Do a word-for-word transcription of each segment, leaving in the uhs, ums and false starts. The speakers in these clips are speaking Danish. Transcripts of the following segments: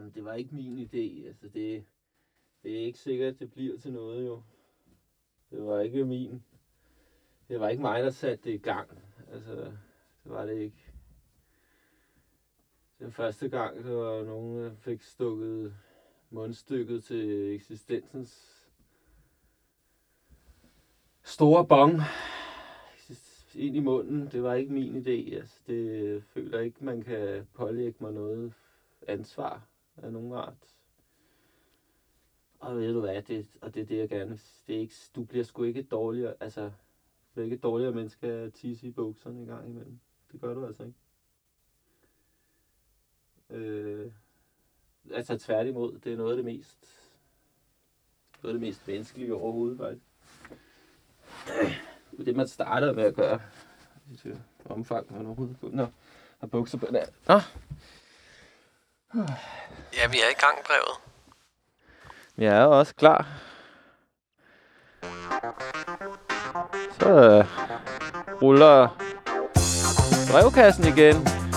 Jamen, det var ikke min idé. Altså, det, det er ikke sikkert, at det bliver til noget, jo. Det var ikke min. Det var ikke mig, der satte det i gang. Altså, det var det ikke. Den første gang, der var nogen, der fik stukket mundstykket til eksistensens store bong ind i munden. Det var ikke min idé. Altså, det føler ikke, man kan pålægge mig noget ansvar af nogen art. Og ved du hvad, det, og det er det, jeg gerne. Det er ikke, du bliver sgu ikke dårligere, altså, du bliver ikke dårligere menneske at tisse i bukserne en gang imellem. Det gør du altså ikke. Øh, altså tværtimod, det er noget af det mest, noget af det mest menneskelige overhovedet, faktisk. Det er det, man starter med at gøre. I omfang, man overhovedet Nå, har bukser på den. Nå. Ja, vi er i gang, brevet. Jeg er også klar. Så øh, ruller brevkassen igen.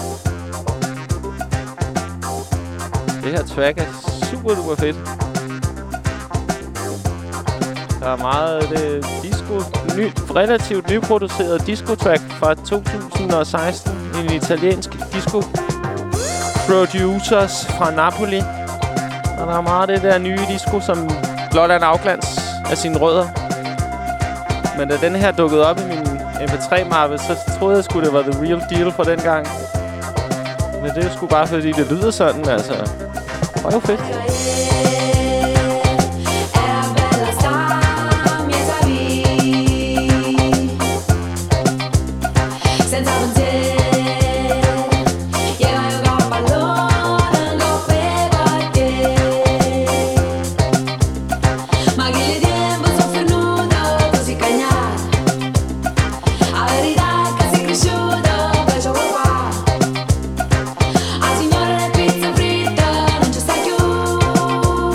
Det her track er super duper fedt. Der er meget det disco, ny, relativt nyproduceret disco-track fra to tusind og seksten. En italiensk disco-producers fra Napoli. Og der er meget af det der nye disco, som blot er en afglans af sine rødder. Men da den her dukkede op i min M P tre mappe, så troede jeg sgu, det var the real deal for den gang. Men det er sgu bare fordi, det lyder sådan, altså. Det var jo fedt. A signora pizza fritta non c'è sta più.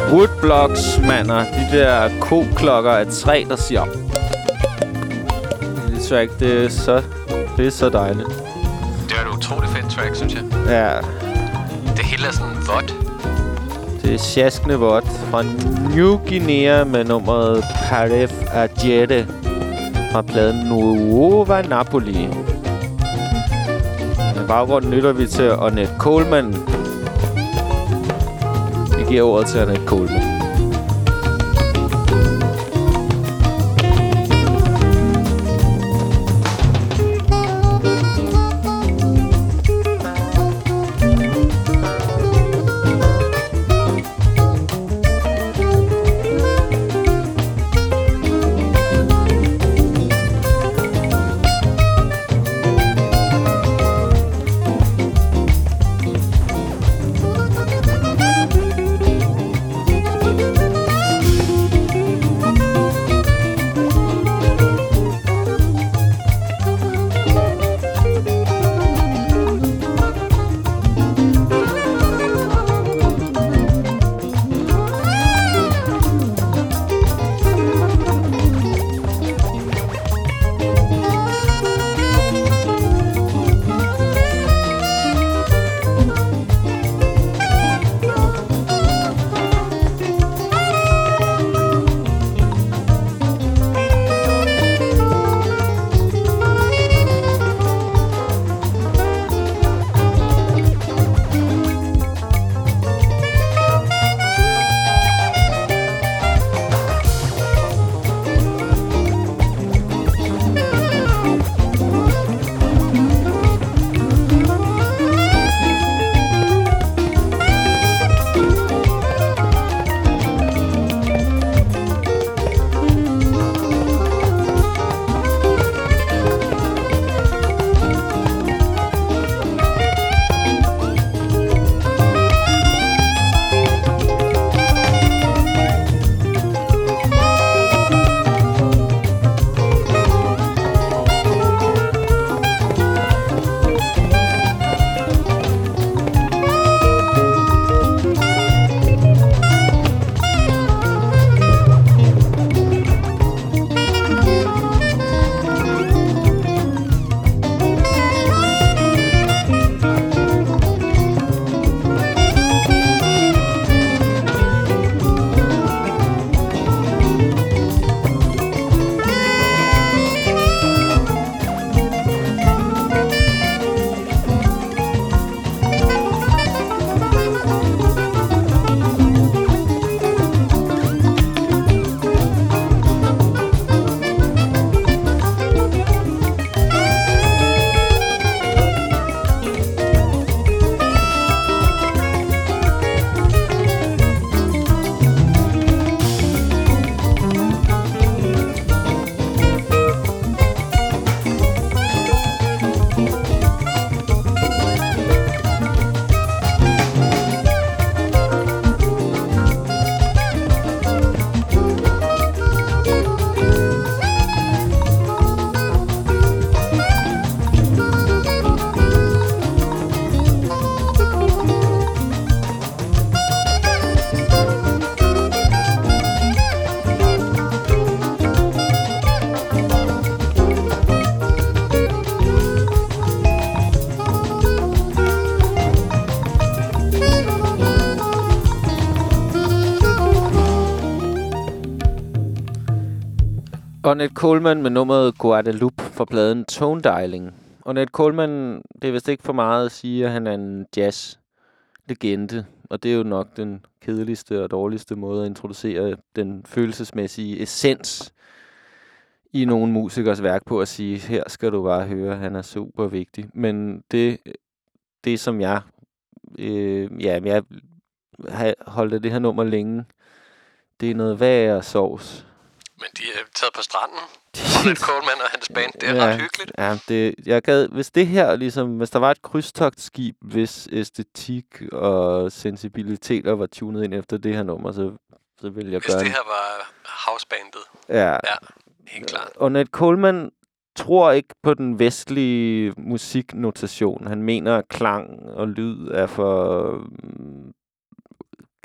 Woodblocks, mander. De der ko-klokker af træ, der siger... Det er så ikke, det er så, det er så dejligt. Det er et utroligt fedt track, synes jeg. Ja. Det hele er sådan vådt. Det er sjaskende vådt fra New Guinea med nummeret Paref Agete fra pladen Nuova Napoli. I baggrunden lytter vi til Ornette Coleman. Vi giver ordet til Ornette Coleman. Ornette Coleman med nummeret Guadeloupe fra pladen Tone Dialing. Ornette Coleman, det er vist ikke for meget at sige, at han er en jazz-legende. Og det er jo nok den kedeligste og dårligste måde at introducere den følelsesmæssige essens i nogle musikers værk på at sige, her skal du bare høre, han er super vigtig. Men det, det som jeg, øh, ja, jeg har holdt af det her nummer længe, det er noget værre sovs. Men de er taget på stranden. Ornette Coleman og hans band, det er ja, ret hyggeligt. Ja, det, jeg gad, hvis det her, ligesom, hvis der var et krydstogtskib, hvis æstetik og sensibiliteter var tunet ind efter det her nummer, så, så ville jeg hvis gøre Hvis det her var housebandet. Ja. Ja, helt klart. Ornette Coleman tror ikke på den vestlige musiknotation. Han mener, at klang og lyd er for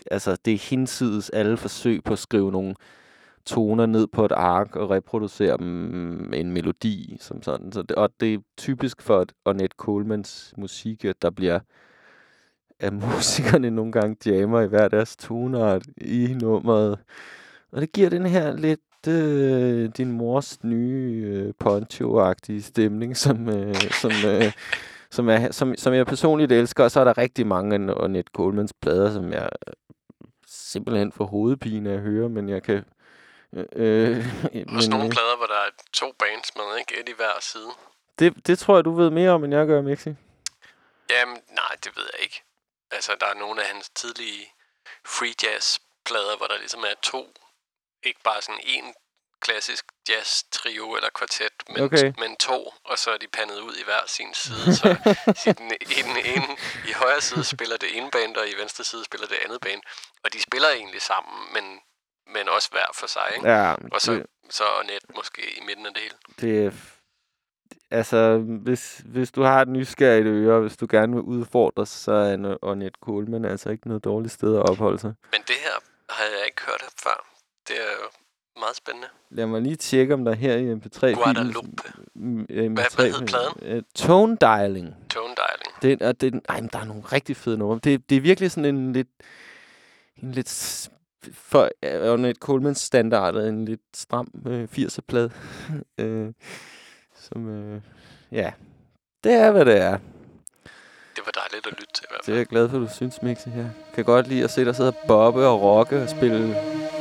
Altså, det er hinsides alle forsøg på at skrive nogle toner ned på et ark og reproducere dem med en melodi, som sådan. Så det, og det er typisk for Ornette Colemans musik, at der bliver at musikerne nogle gange jammer i hver deres tonart i nummeret. Og det giver den her lidt øh, din mors nye øh, poncho-agtige stemning, som, øh, som, øh, som, er, som, som jeg personligt elsker. Og så er der rigtig mange af Ornette Colemans plader, som jeg simpelthen får hovedpine af at høre, men jeg kan... Øh, øh, Også nogle plader, hvor der er to bands med, ikke? Et i hver side. Det, det tror jeg, du ved mere om, end jeg gør, Mixi. Jamen, nej, det ved jeg ikke. Altså, der er nogle af hans tidlige free jazz-plader, hvor der ligesom er to, ikke bare sådan en klassisk jazz-trio eller kvartet, men, okay. men to, og så er de pandet ud i hver sin side. Så i, den, i den ene, i højre side spiller det ene band, og i venstre side spiller det andet band. Og de spiller egentlig sammen, men, men også hver for sig, ikke? Ja, og så, det, så Ornette måske i midten af det hele. Det er... Altså, hvis, hvis du har et nysgerrigt øre, hvis du gerne vil udfordres, så er Ornette Coleman altså ikke noget dårligt sted at opholde sig. Men det her har jeg ikke hørt før. Det er jo meget spændende. Lad mig lige tjekke, om der her i M P tre... Guadalupe. M P tre, hvad, hvad hed pladen? Uh, Tone Dialing. Tone Dialing. Det, og det, ej, men der er nogle rigtig fede numre. Det, det er virkelig sådan en lidt... En lidt... For Ornette Colemans standard er en lidt stram øh, firser-plade. øh, som... Øh, ja, det er, hvad det er. Det var dejligt at lytte til, i hvert fald. Det er jeg glad for, du synes, Mixi, her. Kan godt lide at se dig sidde og bobbe og rocke og spille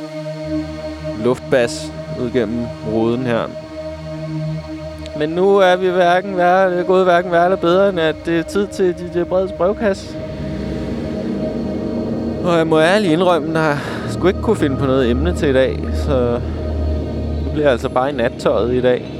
luftbas ud gennem ruden her. Men nu er vi hverken værre, det er gået hverken værre eller bedre, end at det er tid til D J Breds brevkasse. Og jeg må ærligt indrømme, at jeg skulle ikke kunne finde på noget emne til i dag, så det bliver altså bare i nattøjet i dag.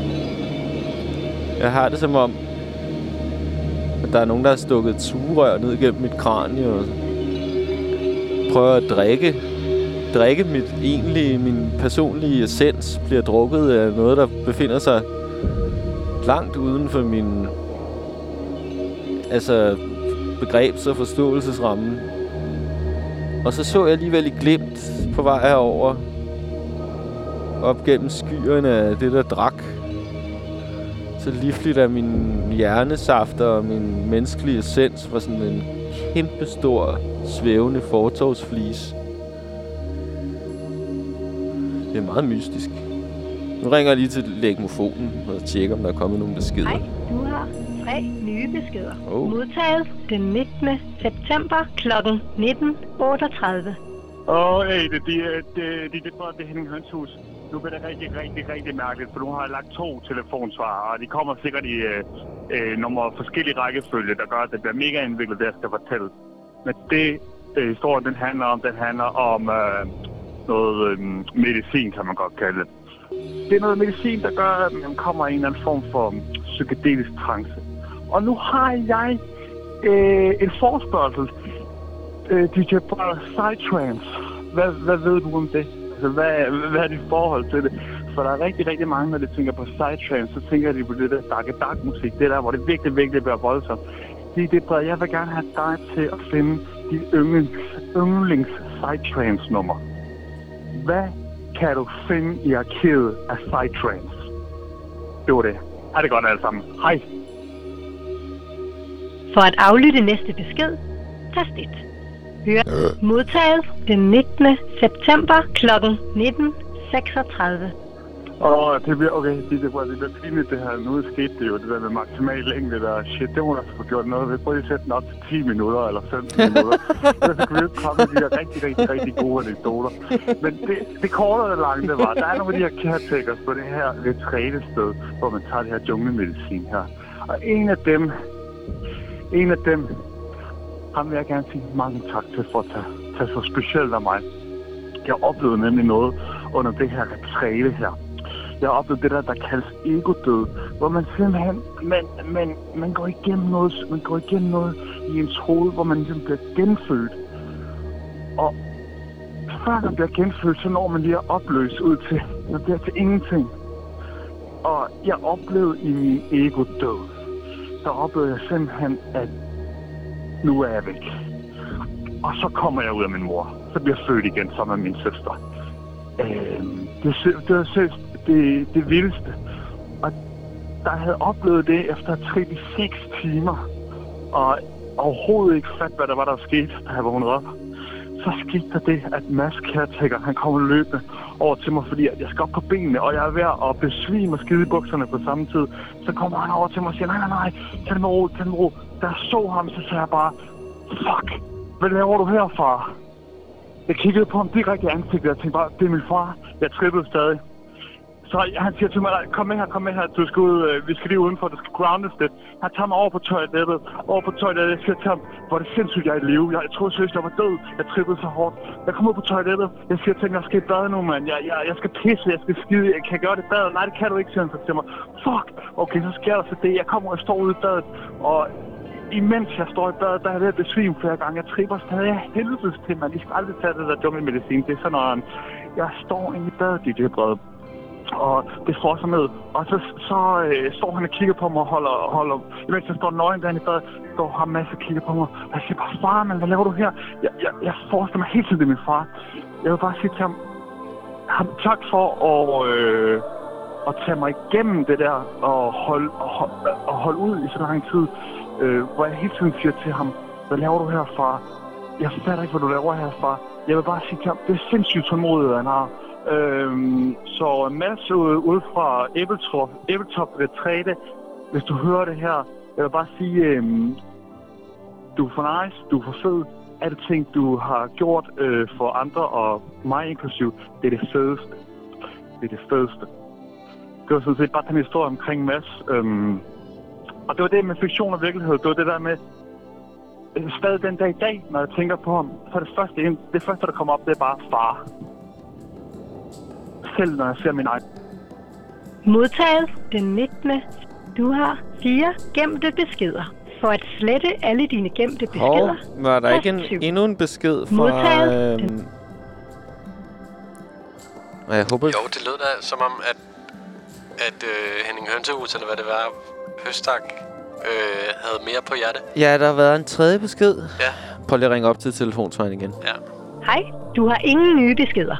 Jeg har det som om, at der er nogen, der har stukket et sugerør ned gennem mit kranie og prøver at drikke. Drikke mit egentlige, min personlige essens bliver drukket af noget, der befinder sig langt uden for min altså begrebs- og forståelsesramme. Og så så jeg alligevel i glimt på vej herover op gennem skyerne af det, der drak. Så livligt af min hjernesafter og min menneskelige essens var sådan en kæmpestor, svævende fortovsflis. Det er meget mystisk. Nu ringer jeg lige til legmofonen og tjekker, om der er kommet nogle beskeder. Hej, du har tre nye beskeder. Oh. Modtaget den nittende september klokken nitten otteogtredive. Åh, oh, hey, det er det, det, det, det, det Henning Hønshus. Nu bliver det rigtig, rigtig, rigtig mærkeligt, for nu har jeg lagt to telefonsvarer, og de kommer sikkert i øh, øh, nogle forskellige rækkefølge, der gør, at det bliver mega indviklet, det jeg skal fortælle. Men det, øh, historien den handler om, den handler om øh, noget øh, medicin, kan man godt kalde det. Det er noget medicin, der gør, at man kommer i en eller anden form for psykedelisk trance. Og nu har jeg øh, en forespørgsel. Øh, D J Breds Psytrance. Hvad, hvad ved du om det? Altså, hvad, hvad er dit forhold til det? For der er rigtig, rigtig mange, når de tænker på Psytrance, så tænker de på det der dark dark musik. Det der, hvor det virkelig, virkelig bliver voldsomt. Det er det, Bred. Jeg vil gerne have dig til at finde de yndlings, yndlings Psytrance nummer. Hvad kan du finde i arkivet af Psytrance? Det var det. Ha' det godt alle sammen. Hej. For at aflytte næste besked, tast et. Hør modtaget den nittende september klokken nitten seksogtredive. Åh, oh, det bliver, okay, det, det, det bliver pinligt det her. Nu skete det jo, det der med maksimal længde der. Shit, det må der få gjort noget ved. Prøv lige at sætte den op til ti minutter eller femten minutter. Så kan vi jo ikke komme med de der rigtig, rigtig, rigtig gode anekdoter. Men det, det korte og det lange, det var, der er nogle af de her caretakers på det her retrætested, hvor man tager det her junglemedicin her. Og en af dem, en af dem, ham vil jeg gerne sige mange tak til for at tage, tage så specielt af mig. Jeg oplevede nemlig noget under det her retræte her. Jeg har oplevet det der, der kaldes egodød, hvor man simpelthen, man, man, man går igennem noget, man går igennem noget i ens hoved, hvor man ligesom bliver genfødt. Og før man bliver genfødt, så når man lige at opløse ud til, man bliver til ingenting. Og jeg oplevede i min egodød, der oplevede jeg simpelthen, at nu er jeg væk. Og så kommer jeg ud af min mor. Så bliver jeg født igen sammen med min søster. Øh, det, det var selv det, det vildeste. Og da jeg havde oplevet det efter treogtres timer, og overhovedet ikke fat, hvad der var, der skete, da jeg vågnede op, så skete der det, at Mads Caretaker, han kommer løbende over til mig, fordi jeg skal op på benene, og jeg er ved at besvime og skide i bukserne på samme tid. Så kommer han over til mig og siger, nej, nej, nej, tag det med ro, tag det med ro. Da jeg så ham, så sagde jeg bare, fuck, hvad laver du her, far? Jeg kiggede på ham direkte i ansigtet, og jeg tænkte bare, det er min far. Jeg trippede stadig. Så han siger til mig, kom med her, kom med her, du skal ud, øh, vi skal lige udenfor, du skal groundes det. Han tager mig over på toilettet, over på toilettet, jeg siger til ham, hvor er det sindssygt, jeg er i live. Jeg, jeg troede seriøst, jeg var død. Jeg trippede så hårdt. Jeg kommer ud på toilettet, jeg siger til ham, jeg skal i bad nu, mand. Jeg, jeg, jeg skal pisse, jeg skal skide, jeg kan gøre det i badet. Nej, det kan du ikke, siger han så til mig. Fuck, okay, så sker der så det. Jeg kommer og står ude i badet, og imens jeg står i badet, der er jeg ved at besvime flere gange. Jeg tripper stadig af helvedes til, man. I skal aldrig tage det der dumme medicin. Det er sådan noget, jeg står inde i badet, D J Brede. Og det får sig med. Og så, så øh, står han og kigger på mig og holder... holder imens jeg står nøgen derinde i badet, står han masser og kigger på mig. Og jeg siger bare, far, man, hvad laver du her? Jeg, jeg, jeg forestiller mig helt tiden, det er min far. Jeg vil bare sige til ham, ham tak for at, øh, at tage mig igennem det der og holde, og, holde, og holde ud i så lang tid. Øh, hvor jeg hele tiden siger til ham, hvad laver du her, far? Jeg fatter ikke, hvad du laver her, far. Jeg vil bare sige til ham, det er sindssygt tålmodigt, han har. Øhm, så Mads ude fra Æbeltop, Æbeltop Retræte, hvis du hører det her, jeg vil bare sige, øhm, du er for nice, du er for fed. Alle ting, du har gjort øh, for andre og mig inklusiv, det er det fedeste. Det er det fedeste. Det var sådan set bare den historie omkring Mads. Øhm, og det var det med fiktion og virkelighed. Det var det der med, øh, stadig den dag i dag, når jeg tænker på ham, så er det første, det første, der kommer op, det er bare far. Selv når jeg ser min egen. Modtaget den nittende Du har fire gemte beskeder. For at slette alle dine gemte beskeder... Hov, var der ikke en, endnu en besked fra... Modtaget Øhm... Jeg håber... Jo, det lød da som om, at, at øh, Henning Hønsehus, eller hvad det var, Høstak, øh, havde mere på hjerte. Ja, der har været en tredje besked. Ja. Prøv lige at ringe op til telefonsvaren igen. Ja. Hej, du har ingen nye beskeder.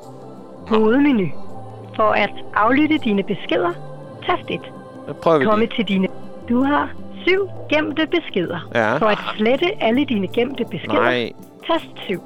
Hovedmenu. For at aflytte dine beskeder, tast et. Prøv Komme til dine... Du har syv gemte beskeder. Ja. For at slette alle dine gemte beskeder, Nej. tast syv.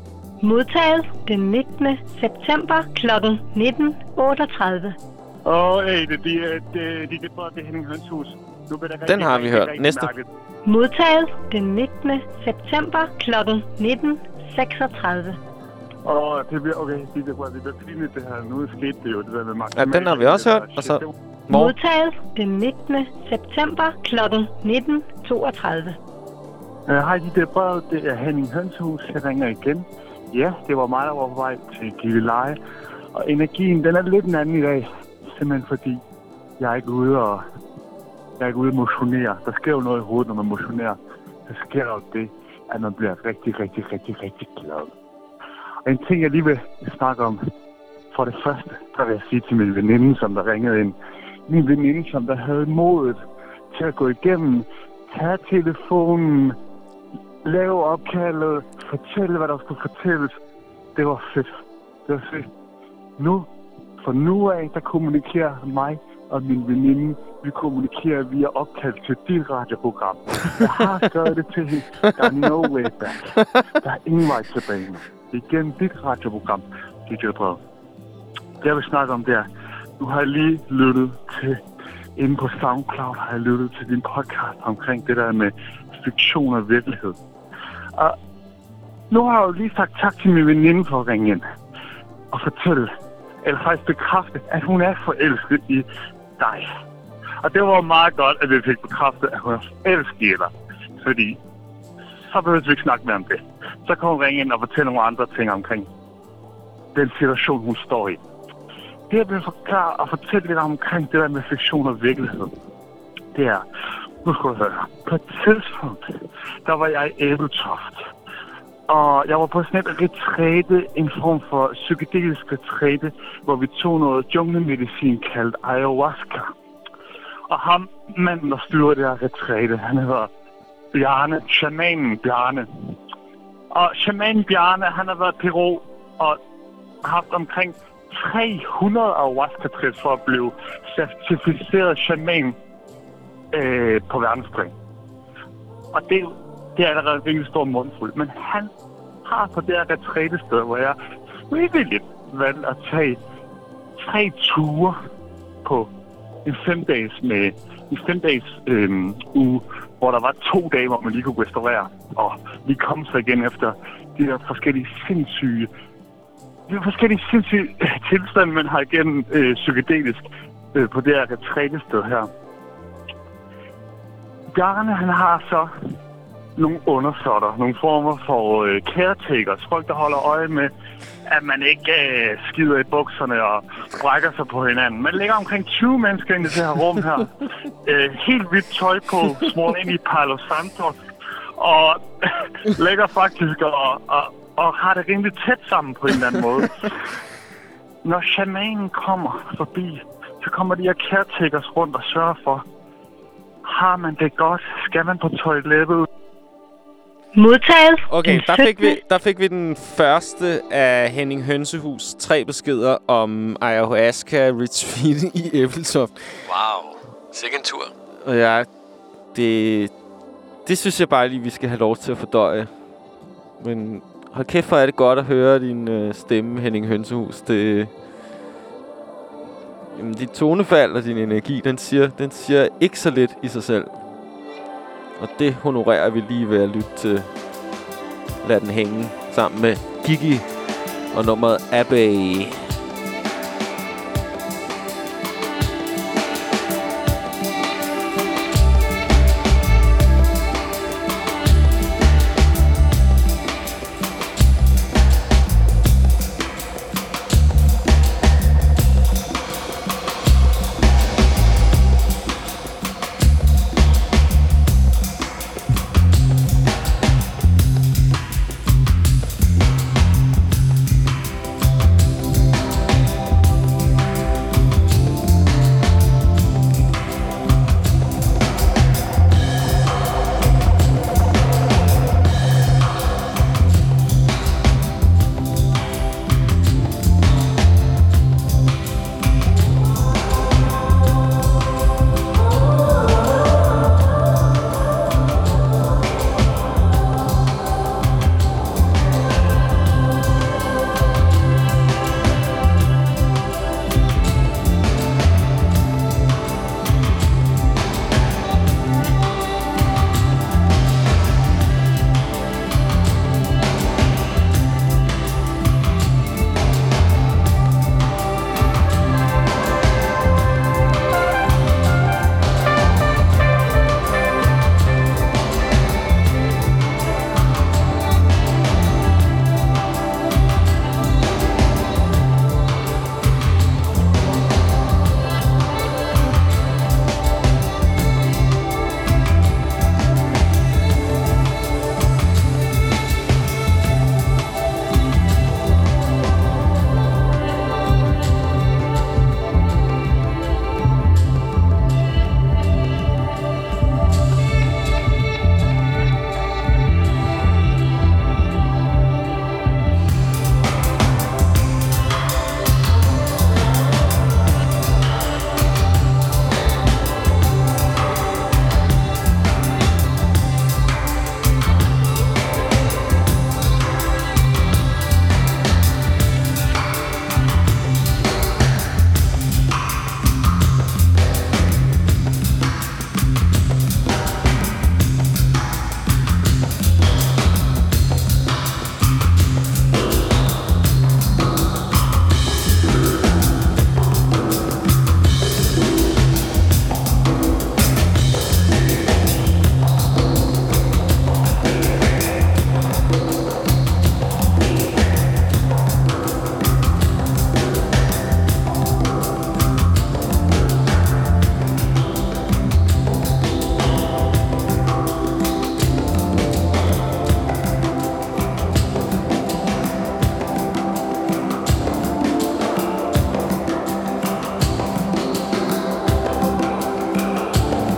Modtaget den nittende september klokken nitten otteogtredive. Åh, hey, det, det, det, det, det, det er Henning Hønsehus. Nu bliver det Den har vi hørt. Næste. Modtaget den nittende september klokken nitten seksogtredive. Åh, oh, det bliver, okay, det bliver, det bliver pinligt det her. Nu skete det jo, det der med maksimal. Ja, den har vi også hørt, og så... Mor. Modtaget den nittende september klokken nitten toogtredive. Uh, hej, de der brød, det er Henning Hønsehus. Jeg ringer igen. Ja, det var mig, der var på vej til Gilleleje. Og energien, den er lidt en anden i dag. Simpelthen fordi, jeg er ikke ude og... Jeg er ikke ude og motionere. Der sker jo noget i hovedet, når man motionerer. Der sker jo det, at man bliver rigtig, rigtig, rigtig, rigtig glad. Og en ting, jeg lige vil snakke om, for det første, der vil jeg sige til min veninde, som der ringede ind. Min veninde, som der havde modet til at gå igennem, tage telefonen, lave opkaldet, fortælle, hvad der skulle fortælles. Det var fedt. Det var fedt. Nu, for nu af, der kommunikerer mig og min veninde, vi kommunikerer via opkald til dit radioprogram. Jeg har skrevet det til hende. Der er no way back. Der er ingen vej tilbage nu. Igennem dit radioprogram, D J Brede. Det jeg vil snakke om, det er, nu har jeg lige lyttet til, inde på SoundCloud har jeg lyttet til din podcast omkring det der med fiktion og virkelighed. Og nu har jeg jo lige sagt tak til min veninde for at ringe ind og fortælle, eller faktisk bekræfte, at hun er forelsket i dig. Og det var meget godt, at vi fik bekræftet, at hun er forelsket i dig. Fordi så behøver vi ikke snakke mere om det. Så kan hun ringe ind og fortælle nogle andre ting omkring den situation, hun står i. Det, jeg vil forklare og fortælle lidt omkring det der med fiktion og virkelighed, det er, nu skal du høre, på et tidspunkt, der var jeg i Æbeltoft. Og jeg var på sådan et retræte, en form for psykedelisk retræte, hvor vi tog noget junglemedicin kaldt ayahuasca. Og ham, manden, der styrer det her retræte, han hedder Bjarne, shamanen Bjarne. Og shaman Bjarne, han har været i Peru og haft omkring tre hundrede ayahuasca-trips for at blive certificeret shaman øh, på verdensplan. Og det, det er allerede en virkelig stor mundfuld. Men han har på det her retrætested, hvor jeg frivilligt valgte at tage tre ture på en fem dages med en fem dages øh, uge, hvor der var to dage, hvor man lige kunne restaurere, og lige komme sig igen efter de her forskellige sindssyge, de her forskellige sindssyge tilstande, man har igennem øh, psykedelisk øh, på det her retrætested her. Bjarne, han har så nogle undersåtter, nogle former for øh, caretakers, folk, der holder øje med, at man ikke øh, skider i bukserne og brækker sig på hinanden. Man lægger omkring tyve mennesker ind i det her rum her. Øh, helt hvidt tøj på, smurt ind i Palo Santo, og lægger faktisk og, og, og har det rimelig tæt sammen på en eller anden måde. Når shamanen kommer forbi, så kommer de her caretakers rundt og sørger for, har man det godt? Skal man på toilettet? Modtaget. Okay, der fik, vi, der fik vi den første af Henning Hønsehus tre beskeder om ayahuasca retreat i Ebeltoft. Wow. Sikke en tur. Og ja, det, det synes jeg bare lige, vi skal have lov til at fordøje. Men hold kæft, hvor er det godt at høre din øh, stemme, Henning Hønsehus. Det, jamen, dit tonefald og din energi, den siger, den siger ikke så lidt i sig selv. Og det honorerer vi lige ved at lytte til. Lad den hænge sammen med Gigi og nummeret Abbey.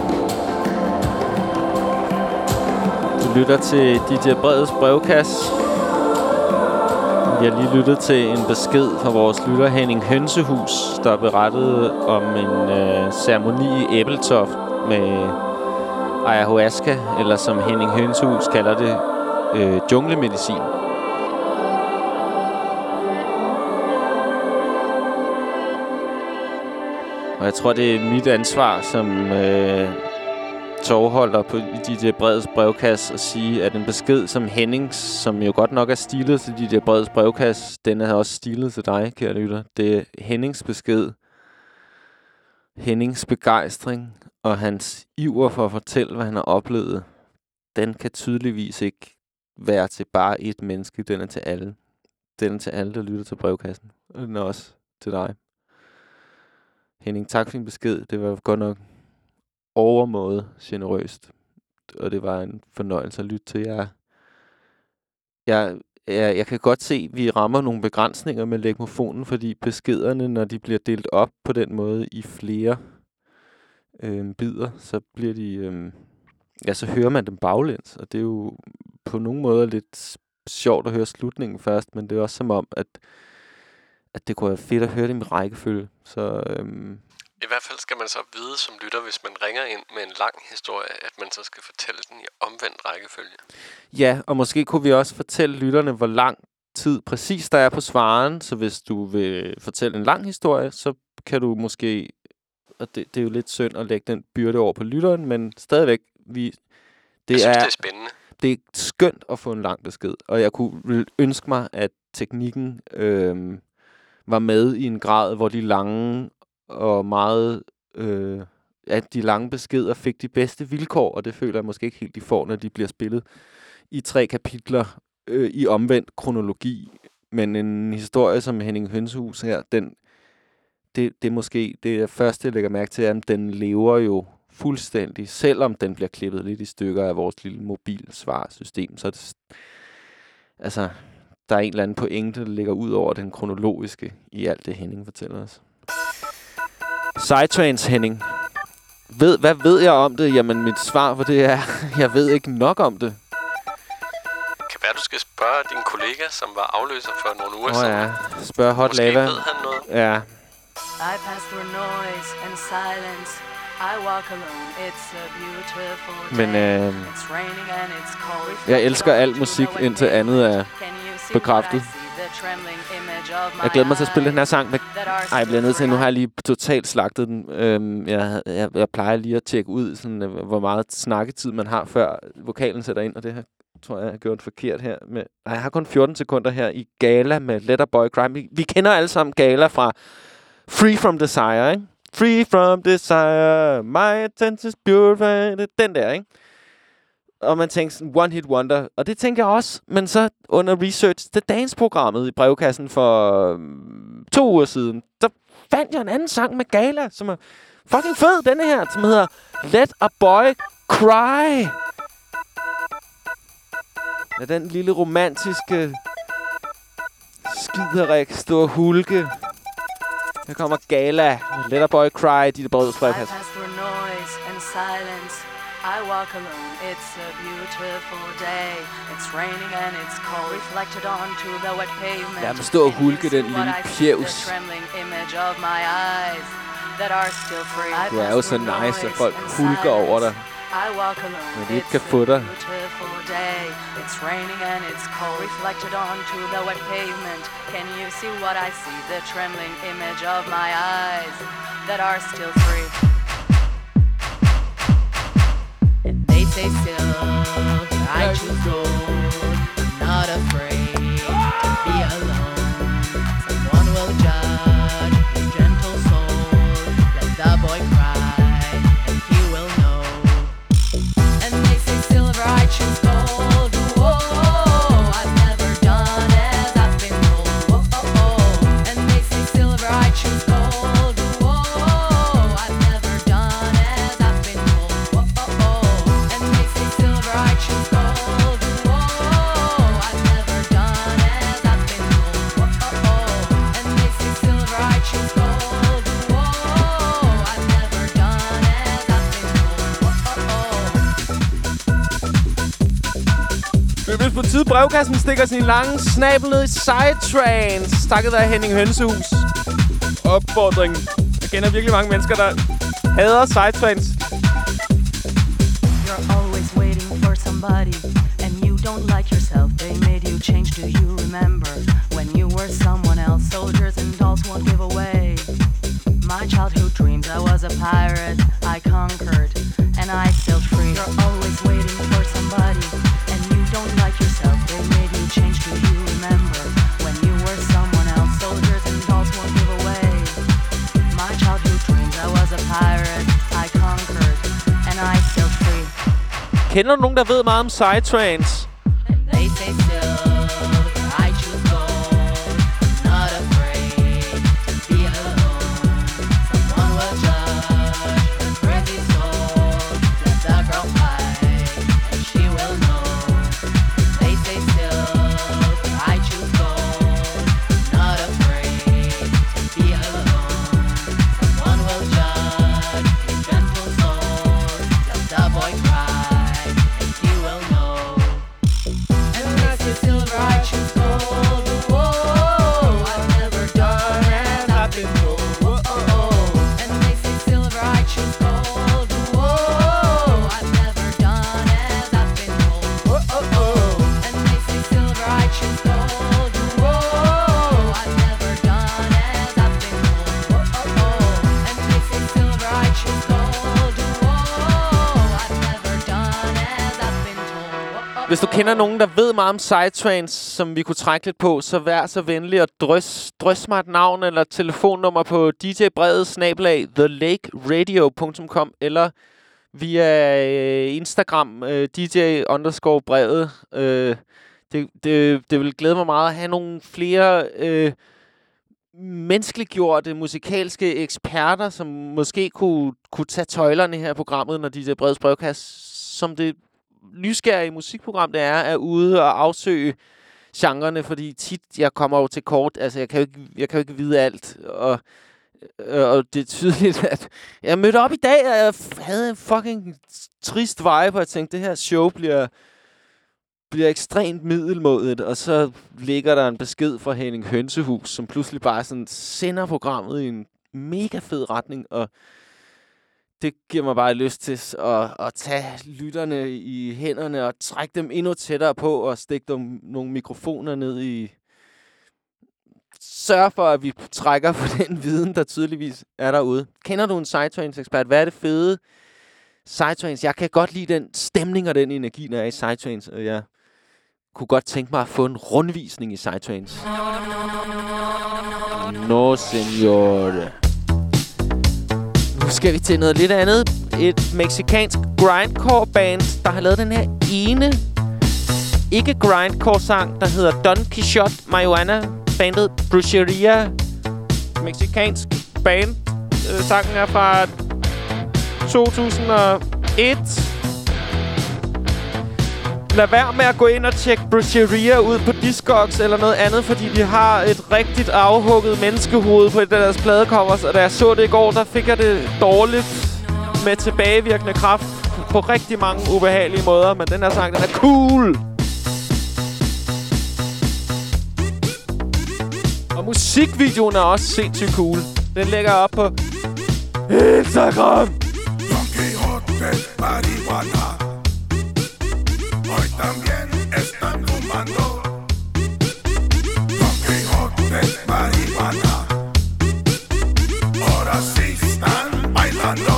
lytter til D J Breds brevkasse. Vi har lige lyttet til en besked fra vores lytter Henning Hønsehus, der berettede om en øh, ceremoni i Ebeltoft med ayahuasca, eller som Henning Hønsehus kalder det, øh, junglemedicin. Og jeg tror, det er mit ansvar som øh, tovholder på de der Breds brevkasse at sige, at en besked som Hennings, som jo godt nok er stilet til de der Breds brevkasse, den er også stilet til dig, kære lytter. Det er Hennings besked, Hennings begejstring og hans iver for at fortælle, hvad han har oplevet. Den kan tydeligvis ikke være til bare et menneske. Den er til alle. Den er til alle, der lytter til brevkassen. Og den er også til dig. Henning, tak for din besked. Det var godt nok overmåde generøst. Og det var en fornøjelse at lytte til jer. Jeg, jeg, jeg kan godt se, at vi rammer nogle begrænsninger med legmofonen, fordi beskederne, når de bliver delt op på den måde i flere øh, bidder, så bliver de... Øh, ja, så hører man dem baglæns. Og det er jo på nogle måder lidt sjovt at høre slutningen først, men det er også som om, at at det kunne være fedt at høre det i rækkefølge. Så, øhm I hvert fald skal man så vide som lytter, hvis man ringer ind med en lang historie, at man så skal fortælle den i omvendt rækkefølge. Ja, og måske kunne vi også fortælle lytterne, hvor lang tid præcis der er på svaren. Så hvis du vil fortælle en lang historie, så kan du måske... Og det, det er jo lidt synd at lægge den byrde over på lytteren, men stadigvæk... Vi, det jeg synes, er, det er spændende. Det er skønt at få en lang besked. Og jeg kunne ønske mig, at teknikken... Øhm, var med i en grad, hvor de lange og meget, øh, at de lange beskeder fik de bedste vilkår, og det føler jeg måske ikke helt, de får, når de bliver spillet i tre kapitler øh, i omvendt kronologi. Men en historie som Henning Hønsehus her, den, det, det er måske det første, jeg lægger mærke til, at den lever jo fuldstændig, selvom den bliver klippet lidt i stykker af vores lille mobilsvarsystem. Så det, altså... Der er en eller anden pointe, der ligger ud over den kronologiske i alt det, Henning fortæller os. Psytrance Henning. Ved, hvad ved jeg om det? Jamen, mit svar på det er, jeg ved ikke nok om det. Kan være, du skal spørge din kollega, som var afløser for nogle uger oh, siden. ja. Spørg Hot Måske Lava. ved han noget. Ja. I pass through noise and silence. I walk alone. It's a beautiful day. Men øh, it's raining and it's cold. jeg elsker al musik, indtil andet er bekræftet. Jeg glæder mig til at spille den her sang med... Ej, jeg bliver nødt til, nu har jeg lige totalt slagtet den. Øhm, jeg, jeg, jeg plejer lige at tjekke ud, sådan, hvor meget snakketid man har, før vokalen sætter ind, og det her tror jeg, jeg har gjort forkert her. Med, nej, jeg har kun fjorten sekunder her i Gala med Let a Boy Cry. Vi, vi kender alle sammen Gala fra Free From Desire, ikke? Free From Desire, my attention's pure, den der, ikke? Og man tænker sådan, one hit wonder. Og det tænker jeg også. Men så under research til dagens-programmet i brevkassen for um, to uger siden, der fandt jeg en anden sang med Gala, som er fucking fed, denne her, som hedder Let a Boy Cry. Ja, den lille romantiske skiderik stå og hulke. Her kommer Gala. Let a Boy Cry, de der brevets brevkasse. I walk alone, it's a beautiful day. It's raining and it's cold, reflected onto the wet pavement. Lad mig stå og hulke den lille pjevs. Du er jo så nice, at folk hulker over dig. Men de ikke kan få dig. It's raining and it's cold, reflected onto the wet pavement. Can you see what I see? The trembling image of my eyes that are still free. They say still, I choose gold. I'm not afraid to be alone. Someone will judge his gentle soul. Let the boy cry, and he will know. And they say silver, I choose gold. Whoa, I've never done as I've been told. Whoa, and they say silver, I choose gold. Whoa, I've never done as I've been told. Whoa. I choose gold. Whoa, I've never done. Vi er på tide, brevkassen stikker sin lange snabel ned i Psytrance. Takket være Henning Hønsehus. Opfordring. Jeg kender virkelig mange mennesker, der hader Psytrance. You're always waiting for somebody, and you don't like yourself. They made you change, do you remember? When you were someone else, soldiers and dolls won't give away. My childhood dreams, I was a pirate, I conquered, and I sailed free. You're always waiting for somebody, and you don't like yourself. They made you change, do you remember? When you were someone else, soldiers and dolls won't give away. My childhood dreams, I was a pirate, I conquered, and I sailed free. Kender du nogen, der ved meget om Psytrance? They say still, I choose gold, not afraid to be alone. Someone will judge the crazy soul. Let the girl fight, and she will know. They say still, I choose gold, not afraid to be alone. Someone will judge his gentle soul. Let the boy cry, and he will know. Silver, I choose gold. Whoa, I've never done as I've been told. Whoa, and they say silver, I choose gold. Whoa, I've never done as I've been told. Whoa, and they say silver, I choose gold. Whoa, I've never done as I've been told. Whoa, and they say silver, I choose gold. Whoa, I've never done as I've been told. Hvis du kender nogen, der ved meget om Psytrance, som vi kunne trække lidt på, så vær så venlig at drøs, drøs mig et navn eller telefonnummer på D J Brevet snabel-a the lake radio punktum com eller via øh, Instagram øh, D J underscore brevet. Øh, det, det, det vil glæde mig meget at have nogle flere øh, menneskeliggjorte musikalske eksperter, som måske kunne, kunne tage tøjlerne her i programmet, når D J Brevets brevkasse, som det nysgerrige musikprogram, det er, er ude og afsøge genrerne, fordi tit, jeg kommer jo til kort, altså jeg kan jo ikke, jeg kan jo ikke vide alt, og, og det er tydeligt, at jeg mødte op i dag, og jeg havde en fucking trist vibe, og jeg tænkte, det her show bliver, bliver ekstremt middelmådigt, og så ligger der en besked fra Henning Hønsehus, som pludselig bare sådan sender programmet i en mega fed retning, og det giver mig bare lyst til at, at tage lytterne i hænderne og trække dem endnu tættere på og stikke dem nogle mikrofoner ned i. Sørg for, at vi trækker på den viden, der tydeligvis er derude. Kender du en Psytrance-ekspert? Hvad er det fede? Psytrance. Jeg kan godt lide den stemning og den energi, når jeg er i Psytrance. Og jeg kunne godt tænke mig at få en rundvisning i Psytrance. No, senor. Nu skal vi til noget lidt andet. Et mexicansk grindcore-band, der har lavet den her ene ikke grindcore-sang, der hedder Don Quixote Marijuana. Bandet Brujeria. Mexicansk band. Øh, sangen er fra to tusind og et. Lad være med at gå ind og tjekke Brujeria ud på Discogs eller noget andet, fordi de har et rigtigt afhugget menneskehoved på et af deres pladecovers. Og da jeg så det i går, der fik jeg det dårligt med tilbagevirkende kraft på rigtig mange ubehagelige måder. Men den her sang, den er cool! Og musikvideoen er også sindssygt cool. Den lægger op på Instagram. Don Quixote Marijuana. Hoy también están fumando. Don Quixote Marijuana. Ahora sí están bailando.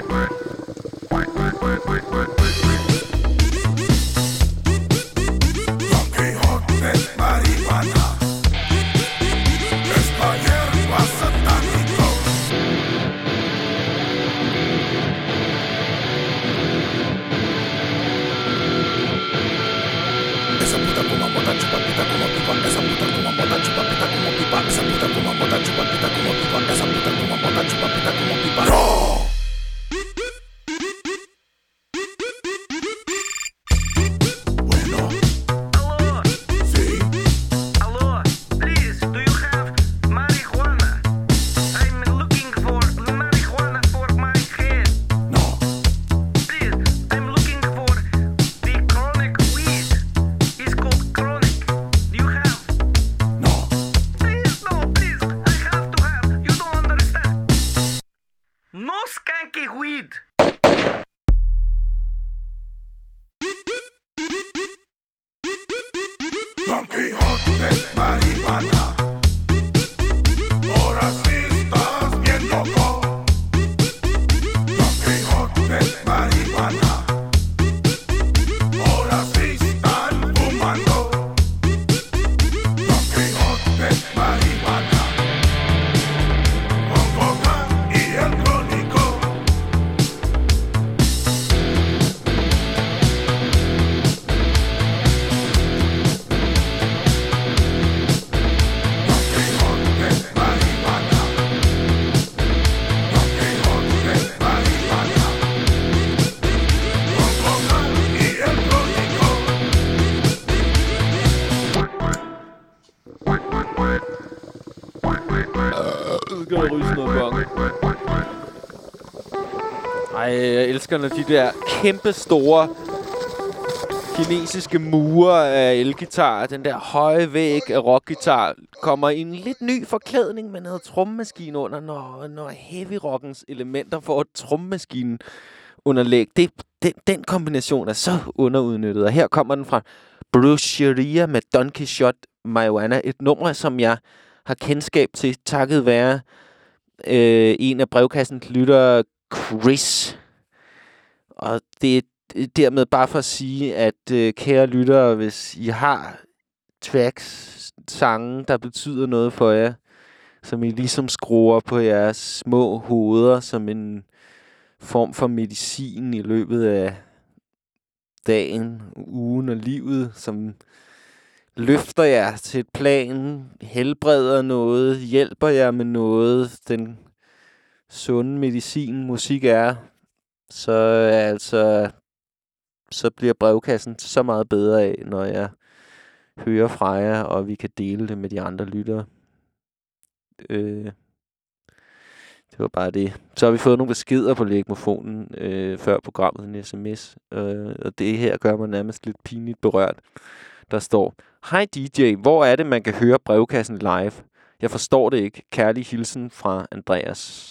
Når de der kæmpe store kinesiske mure af elgitar, den der høje væg af rockgitar, kommer i en lidt ny forklædning med noget trommemaskine under, når, når heavy rockens elementer får et trommemaskine underlæg. Det, den, den kombination er så underudnyttet, og her kommer den fra Brucheria med Don Quixote Marijuana, et nummer, som jeg har kendskab til, takket være øh, en af brevkassens lyttere, Chris. Og det er dermed bare for at sige, at øh, kære lyttere, hvis I har tracks, sange, der betyder noget for jer, som I ligesom skruer på jeres små hoveder som en form for medicin i løbet af dagen, ugen og livet, som løfter jer til et plan, helbreder noget, hjælper jer med noget, den sunde medicin, musik er, så altså, så bliver brevkassen så meget bedre af, når jeg hører fra jer, og vi kan dele det med de andre lyttere. Øh, det var bare det. Så har vi fået nogle beskeder på Lægmofonen øh, før programmet, en sms, øh, og det her gør mig nærmest lidt pinligt berørt. Der står: Hej D J, hvor er det, man kan høre brevkassen live? Jeg forstår det ikke. Kærlig hilsen fra Andreas.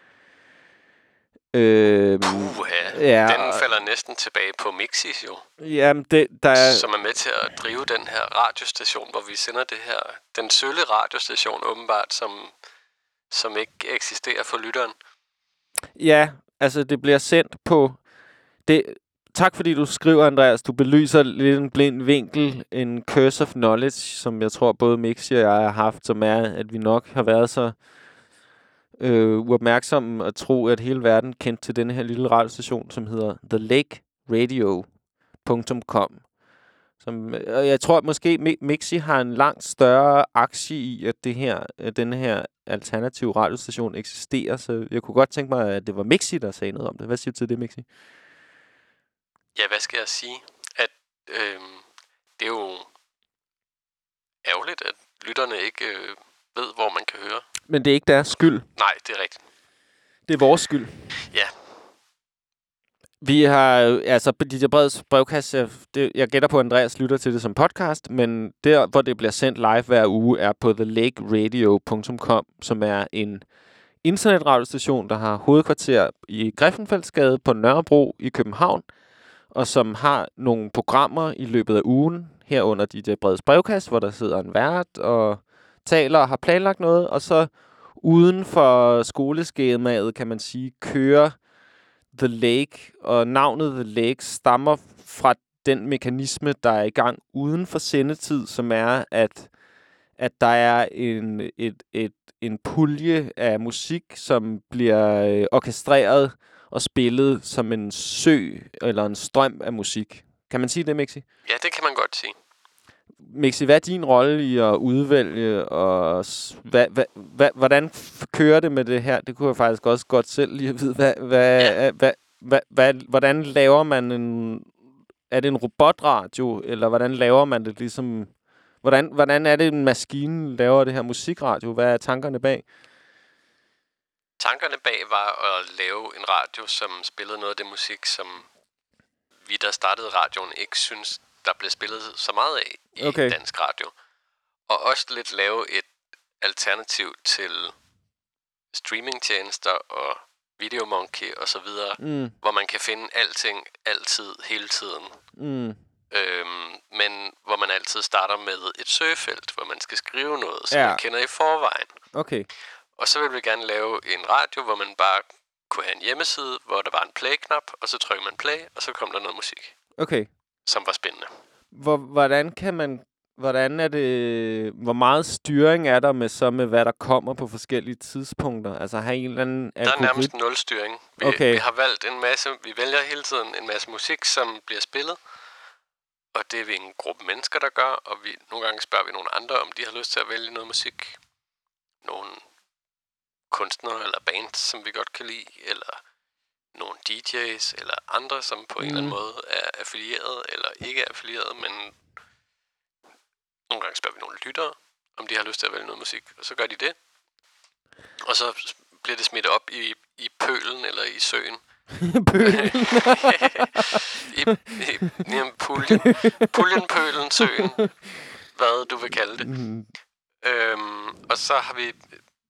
Øhm, Puha, ja, den falder næsten tilbage på Mixis jo. Jamen, det, der er... Som er med til at drive den her radiostation, hvor vi sender det her, den sølle radiostation åbenbart, som, som ikke eksisterer for lytteren. Ja, altså det bliver sendt på... Det, tak fordi du skriver, Andreas. Du belyser lidt en blind vinkel, en curse of knowledge, som jeg tror både Mixi og jeg har haft, som er, at vi nok har været så... Øh, uopmærksom at tro, at hele verden kendte til denne her lille radiostation, som hedder the lake radio punktum com. Som, og jeg tror, at måske Mixi har en langt større aktie i, at det her, at denne her alternative radiostation eksisterer. Så jeg kunne godt tænke mig, at det var Mixi, der sagde noget om det. Hvad siger du til det, Mixi? Ja, hvad skal jeg sige? At øh, det er jo ærgerligt, at lytterne ikke øh, ved, hvor man kan høre. Men det er ikke deres skyld. Nej, det er rigtigt. Det er vores skyld. Ja. Vi har, altså, D J Breds brevkasse, det, jeg gætter på, at Andreas lytter til det som podcast, men der, hvor det bliver sendt live hver uge, er på the lake radio punktum com, som er en internetradiostation, der har hovedkvarter i Griffenfeldsgade på Nørrebro i København, og som har nogle programmer i løbet af ugen, herunder D J Breds brevkasse, hvor der sidder en vært og taler og har planlagt noget, og så uden for skoleskemaet, kan man sige, kører The Lake, og navnet The Lake stammer fra den mekanisme, der er i gang uden for sendetid, som er, at, at der er en, et, et, en pulje af musik, som bliver øh, orkestreret og spillet som en sø eller en strøm af musik. Kan man sige det, Mixi? Ja, det kan man godt sige. Mixi, hvad er din rolle i at udvælge, og hvad, hvad, hvad, hvordan kører det med det her? Det kunne jeg faktisk også godt selv lige vide. Hvad, hvad, ja. hvad, hvad, hvad, hvordan laver man en... Er det en robotradio, eller hvordan laver man det ligesom... Hvordan, hvordan er det, en maskine laver det her musikradio? Hvad er tankerne bag? Tankerne bag var at lave en radio, som spillede noget af det musik, som vi, der startede radioen, ikke synes, der blev spillet så meget af i okay. dansk radio. Og også lidt lave et alternativ til streamingtjenester og Videomonkey og så videre, mm. hvor man kan finde alting, altid, hele tiden. Mm. Øhm, men hvor man altid starter med et søgefelt, hvor man skal skrive noget, som ja. man kender i forvejen. Okay. Og så vil vi gerne lave en radio, hvor man bare kunne have en hjemmeside, hvor der var en play-knap, og så trykker man play, og så kom der noget musik. Okay. Som var spændende. Hvor, hvordan kan man... Hvordan er det... Hvor meget styring er der med så med, hvad der kommer på forskellige tidspunkter? Altså har en eller anden... Der er nærmest nul styring. Vi, okay. vi har valgt en masse... Vi vælger hele tiden en masse musik, som bliver spillet. Og det er vi en gruppe mennesker, der gør. Og vi, nogle gange spørger vi nogle andre, om de har lyst til at vælge noget musik. Nogle kunstnere eller bands, som vi godt kan lide. Eller nogle D J's eller andre, som på mm. en eller anden måde er affilieret eller ikke er affilieret, men... Nogle gange spørger vi nogle lyttere, om de har lyst til at vælge noget musik, og så gør de det. Og så bliver det smidt op i, i pølen eller i søen. Pølen? I, i, i puljen. Puljen, pølen, søen. Hvad du vil kalde det. Mm. Øhm, og så har vi...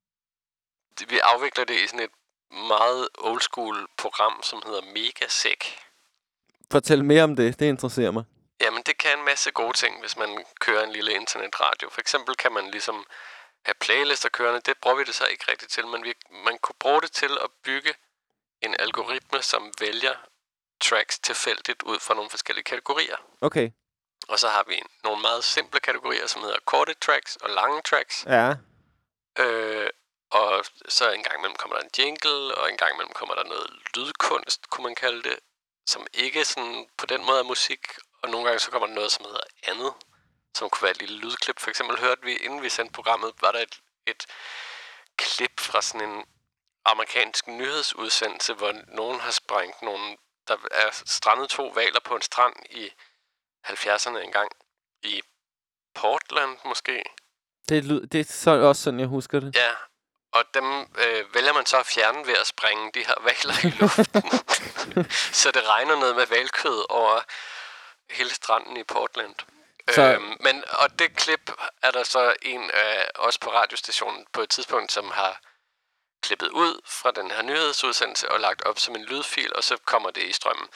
Vi afvikler det i sådan et meget old school program, som hedder Megasec. Fortæl mere om det, det interesserer mig. Jamen, det kan en masse gode ting, hvis man kører en lille internetradio. For eksempel kan man ligesom have playlister kørende. Det bruger vi det så ikke rigtigt til, men vi, man kunne bruge det til at bygge en algoritme, som vælger tracks tilfældigt ud fra nogle forskellige kategorier. Okay. Og så har vi nogle meget simple kategorier, som hedder korte tracks og lange tracks. Ja. Øh, og så en gang imellem kommer der en jingle, og en gang imellem kommer der noget lydkunst, kunne man kalde det, som ikke sådan på den måde er musik. Og nogle gange så kommer der noget, som hedder andet, som kunne være et lille lydklip. For eksempel hørte vi, inden vi sendte programmet, var der et, et klip fra sådan en amerikansk nyhedsudsendelse, hvor nogen har sprængt nogle... Der er strandet to hvaler på en strand i halvfjerdserne engang. I Portland måske. Det, lyd, det er så også sådan, jeg husker det. Ja, og dem øh, vælger man så at fjerne ved at sprænge de her hvaler i luften. Så det regner ned med hvalkød over... hele stranden i Portland. Så... Øhm, men, og det klip er der så en af os på radiostationen på et tidspunkt, som har klippet ud fra den her nyhedsudsendelse og lagt op som en lydfil, og så kommer det i strømmen.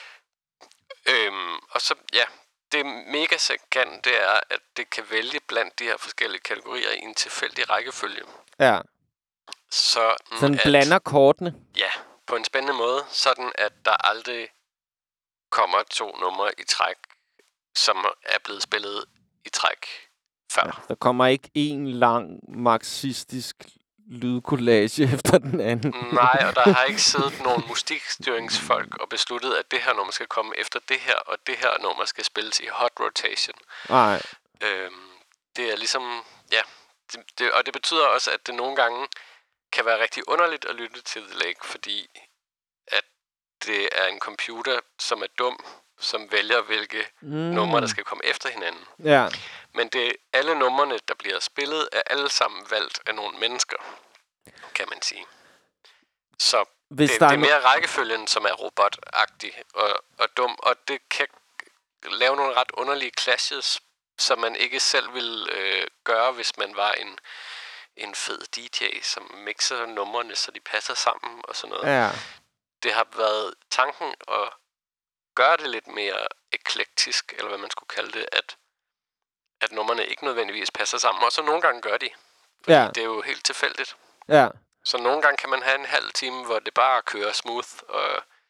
Øhm, og så, ja, det Megasec kan, det er, at det kan vælge blandt de her forskellige kategorier i en tilfældig rækkefølge. Ja. Så den at, blander kortene. Ja, på en spændende måde, sådan at der aldrig kommer to numre i træk, som er blevet spillet i træk før. Ja, der kommer ikke en lang marxistisk lydkollage efter den anden. Nej, og der har ikke siddet nogen musikstyringsfolk og besluttet, at det her nummer skal komme efter det her, og det her nummer skal spilles i hot rotation. Nej. Øhm, det er ligesom, ja, det, det, og det betyder også, at det nogle gange kan være rigtig underligt at lytte til The Lake, fordi at det er en computer, som er dum, som vælger, hvilke mm. numre, der skal komme efter hinanden. Ja. Men det alle numrene, der bliver spillet, er alle sammen valgt af nogle mennesker, kan man sige. Så Hvis det, der det er mere rækkefølgen, som er robotagtig og, og dum, og det kan lave nogle ret underlige clashes, som man ikke selv ville øh, gøre, hvis man var en, en fed D J, som mixer numrene, så de passer sammen og sådan noget. Ja. Det har været tanken at gøre det lidt mere eklektisk, eller hvad man skulle kalde det, at, at numrene ikke nødvendigvis passer sammen. Og så nogle gange gør de. Fordi ja. Det er jo helt tilfældigt. Ja. Så nogle gange kan man have en halv time, hvor det bare kører smooth, og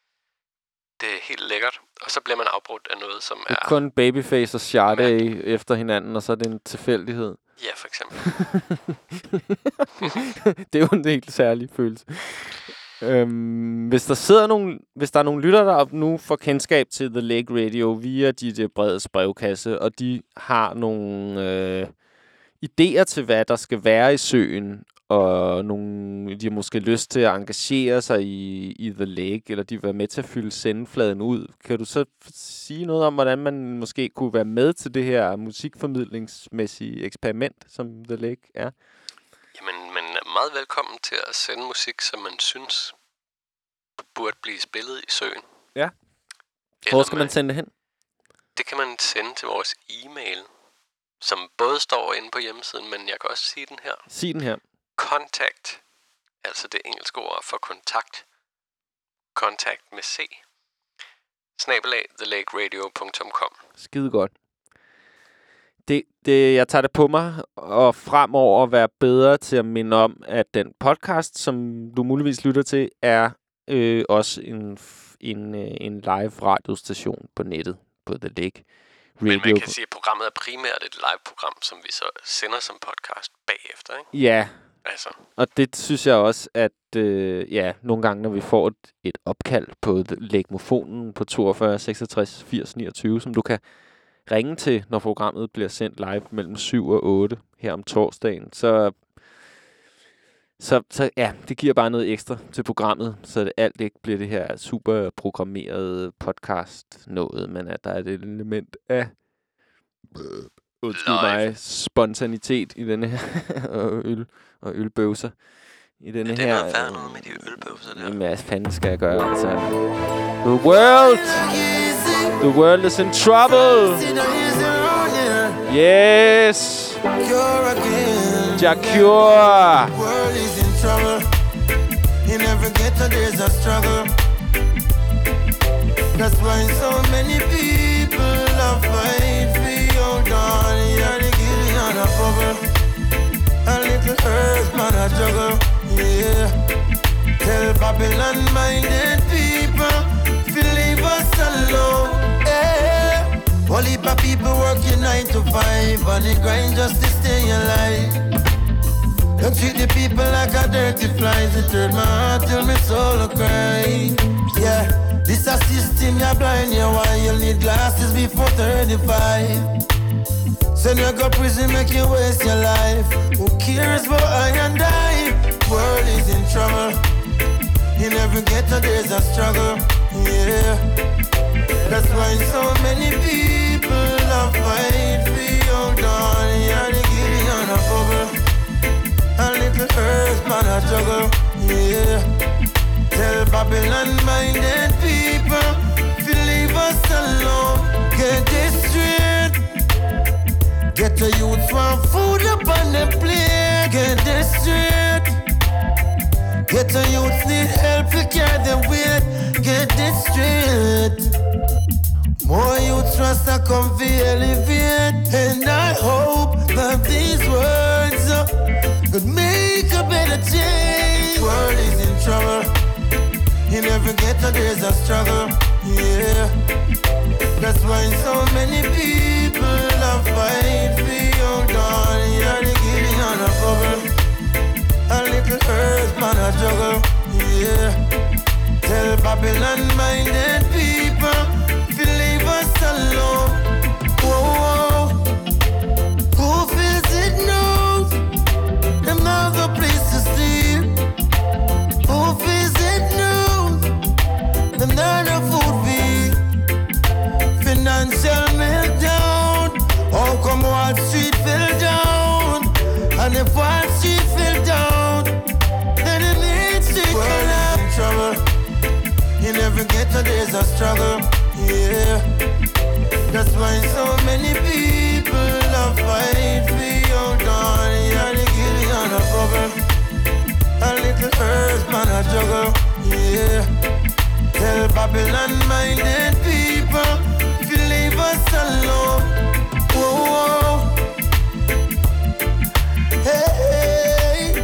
det er helt lækkert. Og så bliver man afbrudt af noget, som Det er... er kun Babyface og Sade efter hinanden, og så er det en tilfældighed. Ja, for eksempel. Det er jo en helt særlig følelse. Øhm, hvis der sidder nogle, hvis der er nogle lytter, der nu får kendskab til The Lake Radio via D J Breds brevkasse, og de har nogle øh, idéer til, hvad der skal være i søen, og nogle, de har måske lyst til at engagere sig i, i The Lake, eller de vil være med til at fylde sendefladen ud. Kan du så sige noget om, hvordan man måske kunne være med til det her musikformidlingsmæssige eksperiment, som The Lake er? Jamen, man er meget velkommen til at sende musik, som man synes burde blive spillet i søen. Ja. Eller Hvor skal man sende det hen? Det kan man sende til vores e-mail, som både står inde på hjemmesiden, men jeg kan også sige den her. Sig den her. Contact, altså det engelske ord for kontakt. Kontakt med C. Snabelag the lake radio punktum com. Skide godt. Det, det, jeg tager det på mig, og fremover være bedre til at minde om, at den podcast, som du muligvis lytter til, er øh, også en, en, en live radiostation på nettet, på The Lake Radio. Men man kan sige, at programmet er primært et live-program, som vi så sender som podcast bagefter, ikke? Ja, Altså. og det synes jeg også, at øh, ja, nogle gange, når vi får et, et opkald på Lake-mofonen på toogfyrre seksogtres firs niogtyve, som du kan ringe til, når programmet bliver sendt live mellem syv og otte her om torsdagen, så, så, så ja, det giver bare noget ekstra til programmet, så det alt ikke bliver det her super programmerede podcast noget, men at der er et element af undskyld mig, spontanitet i denne her og øl og ølbøvser i denne det er her. noget værd noget med de ølbøvser der. Jamen, hvad fanden skal jeg gøre, altså? The world! The world is in trouble! Yes! Jacure! World is in trouble. In every ghetto there's a struggle. That's why so many people are fight for your daughter. You're the guilty on a bubble. A little earth man a juggle. Yeah. Tell Babylon-minded people to leave us alone. Yeah. All heap of people working nine to five on the grind just to stay alive. Don't treat the people like a dirty flies. It hurt my heart till my soul will cry. Yeah, this a system you're blind. You why you need glasses before thirty-five. Send you go prison, make you waste your life. Who cares about I and I? World is in trouble. In every ghetto there's a struggle. Yeah, that's why so many people are fight for your daughter. You're the guilty on a bubble. A little earth man a juggle. Yeah, tell Babylon-minded people to leave us alone. Get this straight. Get the youth want food up on the plate. Get this straight. Get the youth need help to carry the weight. Get this straight. More youths trust to come for elevate. And I hope that these words uh, could make a better change. World is in trouble. In every ghetto there's a struggle. Yeah, that's why so many people are fight for your daughter. You're the guilty on a bubble. A little earth man a juggle. Yeah, tell Babylon-minded people to leave us alone. Whoa, whoa. Who feels it knows them have a place to sleep. Who feels it knows them not a food feed. Financial meltdown. How come Wall Street fell down? And if Wall Street fell down, then it needs to collapse. In trouble. In every ghetto there's a struggle. Yeah, that's why so many people are fight for your daughter. You're the guilty on a bubble. A little earth man a juggle. Yeah, tell Babylon-minded people to leave us alone. Whoa, whoa. Hey, hey.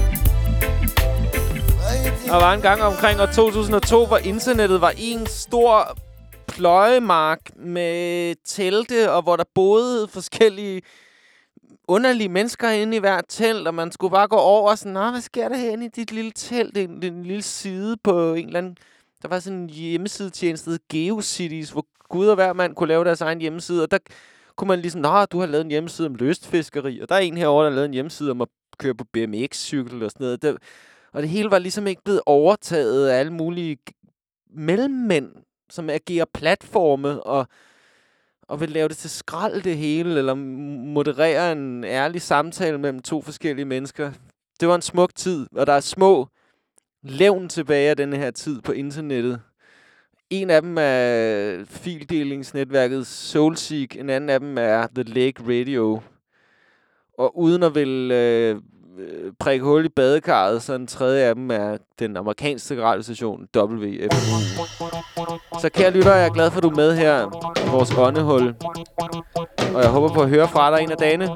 Der var en gang omkring år to tusind og to, hvor internettet var en stor pløjemark med telte, og hvor der boede forskellige underlige mennesker inde i hvert telt, og man skulle bare gå over og sådan, nå, hvad sker der herinde i dit lille telt? En, en lille side på en eller anden... Der var sådan en hjemmesidetjeneste, der hed GeoCities, hvor Gud og hver mand kunne lave deres egen hjemmeside, og der kunne man ligesom, nå, du har lavet en hjemmeside om lystfiskeri, og der er en herovre, der har lavet en hjemmeside om at køre på B M X-cykel og sådan noget. Der, og det hele var ligesom ikke blevet overtaget af alle mulige mellemmænd, som agerer platforme og, og vil lave det til skrald det hele, eller moderere en ærlig samtale mellem to forskellige mennesker. Det var en smuk tid, og der er små levn tilbage af denne her tid på internettet. En af dem er fildelingsnetværket Soulseek, en anden af dem er The Lake Radio. Og uden at vil øh, prikke hul i badekarret, så en tredje af dem er den amerikanske radiostation W F U. Så kære lytter, jeg er glad for, at du er med her i vores åndehul. Og jeg håber på at høre fra dig en af dagene.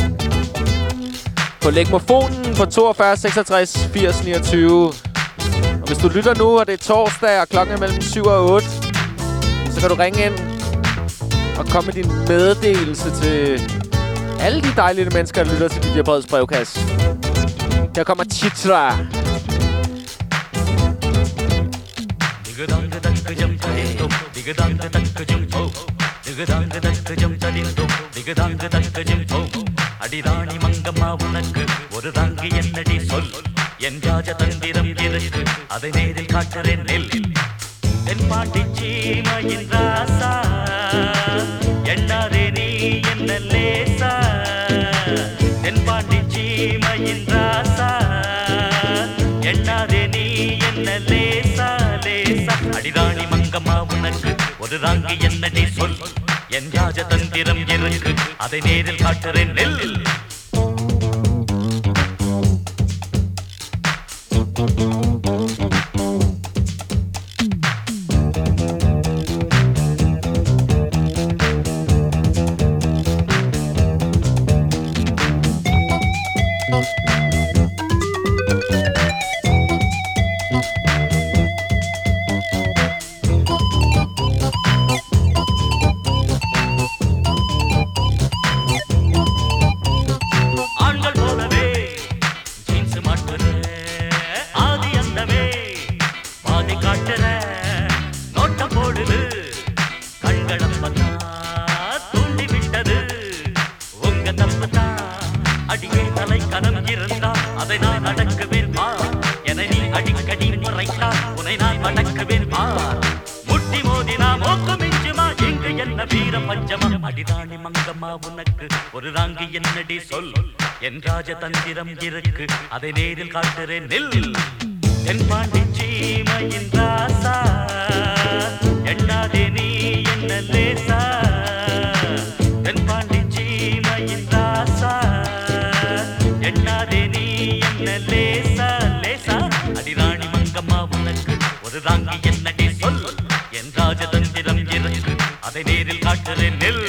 På Lægmofonen på toogfyrre seksogtres firs niogtyve. Og hvis du lytter nu, og det er torsdag, og klokken er mellem syv og otte, så kan du ringe ind og komme med din meddelelse til alle de dejlige mennesker, der lytter til D J Breds brevkasse. Her kommer Chitra. அடிராணி மங்கம்மா உனக்கு ஒரு தாங்கி என்னடி சொல் என் ராஜதந்திரம் இருக்கு அதை நேரில் காட்டுறேன் நெல் என் பாட்டி சீமையின் ராசா எண்ணாதே நீ என்ன லேசா என் பாட்டி சீமையின் ராசா எண்ணாதே நீ என்ன லேசா லேசா அடிராணி மங்கம்மா உனக்கு ஒரு தாங்கி என்னடி சொல் என் ராஜதந்திரம் இருக்கு அதை நேரில் காட்டுறேன் நெல் ராஜதந்திரம் இருக்கு அதை நேரில் காட்டுறேன் நெல் என் பாண்டி சீமையின் ராசா எண்ணாதே நீ என்ன லேசா என் பாண்டி சீமையின் ராசா எண்ணாதே நீ என்ன லேசா லேசா அடிராணி மங்கம்மா உனக்கு ஒரு தாங்கி என்னடி சொல் என் ராஜதந்திரம் இருக்கு அதை நேரில் காட்டுறேன் நெல்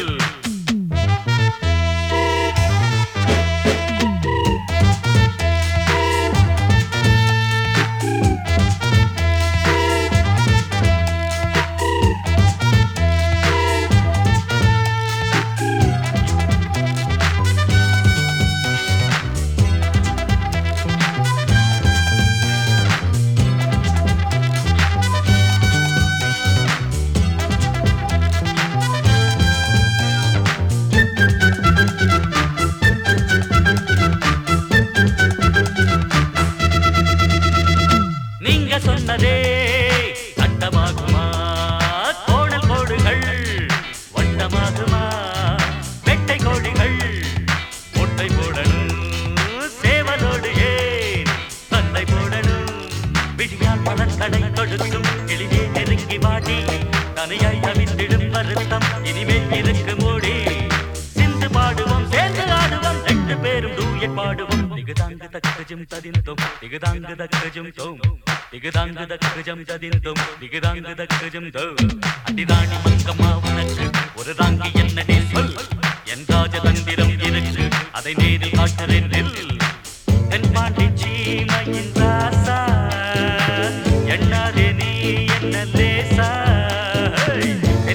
அடிராணி மங்கம்மா உனக்கு ஒரு தாங்கி என்னடி சொல் என் ராஜதந்திரம் இருக்கு அதை நேரில் காட்டுறேன் நெல் என் பாண்டி சீமையின் ராசா எண்ணாதே நீ என்ன லேசா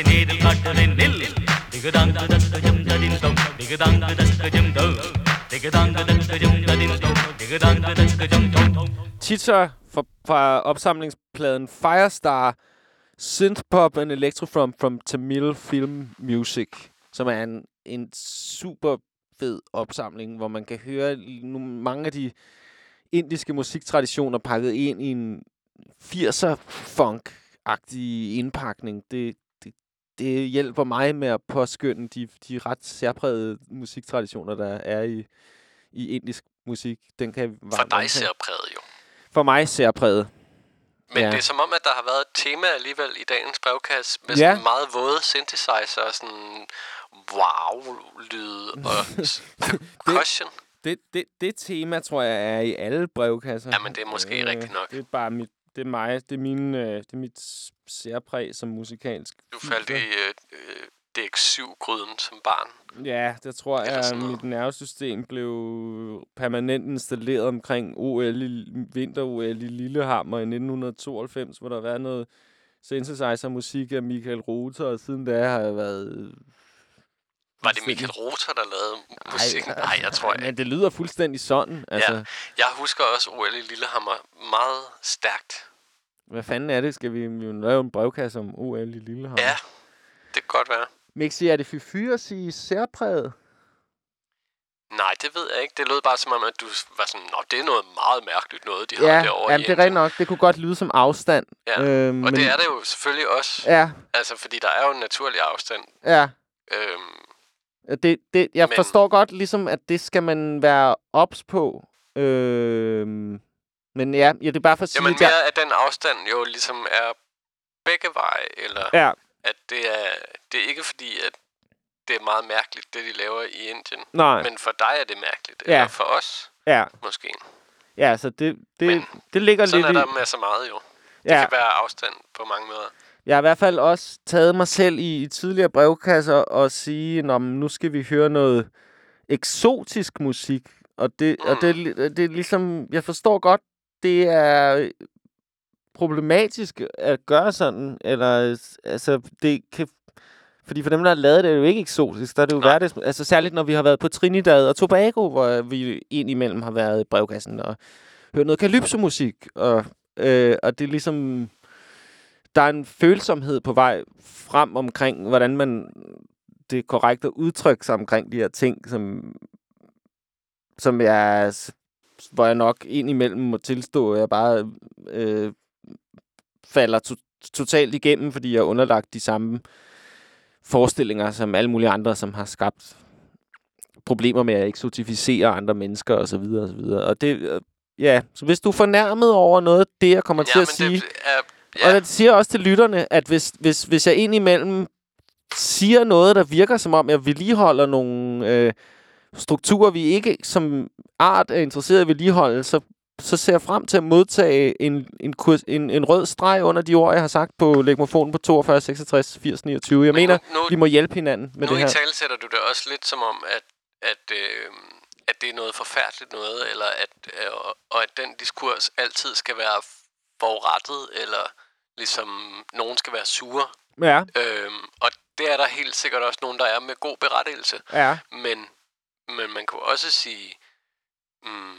அதை நேரில் காட்டுறேன் நெல் திகதாங்கு தஸ்கஜம் தடிந்தோம் திகதாங்கு தஸ்கஜம் தோ திகதாங்கு தஸ்கஜம் தடிந்தோம் திகதாங்கு தஸ்கஜம் தோ. Titler fra, fra opsamlingspladen Firestar, Synthpop and Electro from, from Tamil Film Music, som er en, en super fed opsamling, hvor man kan høre mange af de indiske musiktraditioner pakket ind i en firser funk-agtig indpakning. Det, det, det hjælper mig med at påskynde de, de ret særprægede musiktraditioner, der er i, i indisk musik. Den kan For dig særpræget jo. For mig særpræget. Men ja. Det er som om, at der har været et tema alligevel i dagens brevkasse med ja. sådan meget våde synthesizer og sådan wow-lyd og percussion. Det, det, det tema, tror jeg, er i alle brevkasser. Ja, men det er måske øh, rigtigt nok. Det er bare mit, det er mig, det er, mine, øh, det er mit særpræg som musikalsk. Du faldt i øh, øh, D X syv-gryden som barn. Ja, det tror jeg, at mit nervesystem blev permanent installeret omkring O L i, vinter-O L i Lillehammer i nitten tooghalvfems, hvor der har været noget synthesizer-musik af Michael Rother, og siden da har jeg været... Var det Michael Rother, der lavede musik? Nej, Nej, jeg tror ikke. Men det lyder fuldstændig sådan. Altså. Ja, jeg husker også O L i Lillehammer meget stærkt. Hvad fanden er det? Skal vi, vi lave en brevkasse om O L i Lillehammer? Ja, det kan godt være. Mixi, er det fy-fyre at sige særpræget? Nej, det ved jeg ikke. Det lød bare som om, at du var sådan, nå, det er noget meget mærkeligt noget, de ja, har derovre. Ja, det er rigtigt nok. Det kunne godt lyde som afstand. Ja, øhm, og men... det er det jo selvfølgelig også. Ja. Altså, fordi der er jo en naturlig afstand. Ja. Øhm, det, det, jeg men... forstår godt, ligesom, at det skal man være ops på. Øhm, men ja, ja, det er bare for at sige... Jamen mere, jeg... at den afstand jo ligesom er begge veje, eller... Ja. At det er, det er ikke fordi, at det er meget mærkeligt, det de laver i Indien. Nej. Men for dig er det mærkeligt. Ja. Eller for os, ja. måske. Ja, så det, det, det ligger sådan lidt er der i... med så meget jo. Det ja. kan være afstand på mange måder. Jeg har i hvert fald også taget mig selv i, i tidligere brevkasser og sige, nå, nu skal vi høre noget eksotisk musik. Og det, mm. og det, det er ligesom... Jeg forstår godt, det er... problematisk at gøre sådan, eller altså det kan, fordi for dem der har lavet det er jo ikke eksotisk, der er det jo hverdags, altså særligt når vi har været på Trinidad og Tobago, hvor vi indimellem har været i brevkassen og hørt noget calypso-musik, og øh, og det er ligesom der er en følsomhed på vej frem omkring hvordan man det er korrekt at udtrykke sig omkring de her ting, som som jeg hvor jeg nok indimellem må tilstå, at jeg bare øh, falder to- totalt igennem, fordi jeg er underlagt de samme forestillinger som alle mulige andre, som har skabt problemer med at eksotificere andre mennesker og så videre og så videre. Og det, øh, ja, så hvis du er fornærmet over noget, det jeg kommer ja, til at sige, det er, ja. og jeg siger også til lytterne, at hvis, hvis, hvis jeg indimellem siger noget, der virker som om, jeg vedligeholder nogle øh, strukturer, vi ikke som art er interesseret i vedligeholde, så så ser jeg frem til at modtage en, en, kurs, en, en rød streg under de ord, jeg har sagt på legmofonen på toogfyrre seksogtres firs niogtyve. Jeg Men mener, nu, vi må hjælpe hinanden med det her. Nu i tale sætter du det også lidt som om, at, at, øh, at det er noget forfærdeligt noget, eller at, øh, og at den diskurs altid skal være forurettet, eller ligesom nogen skal være sure. Ja. Øhm, og det er der helt sikkert også nogen, der er med god berettigelse. Ja. Men, men man kunne også sige... Mm,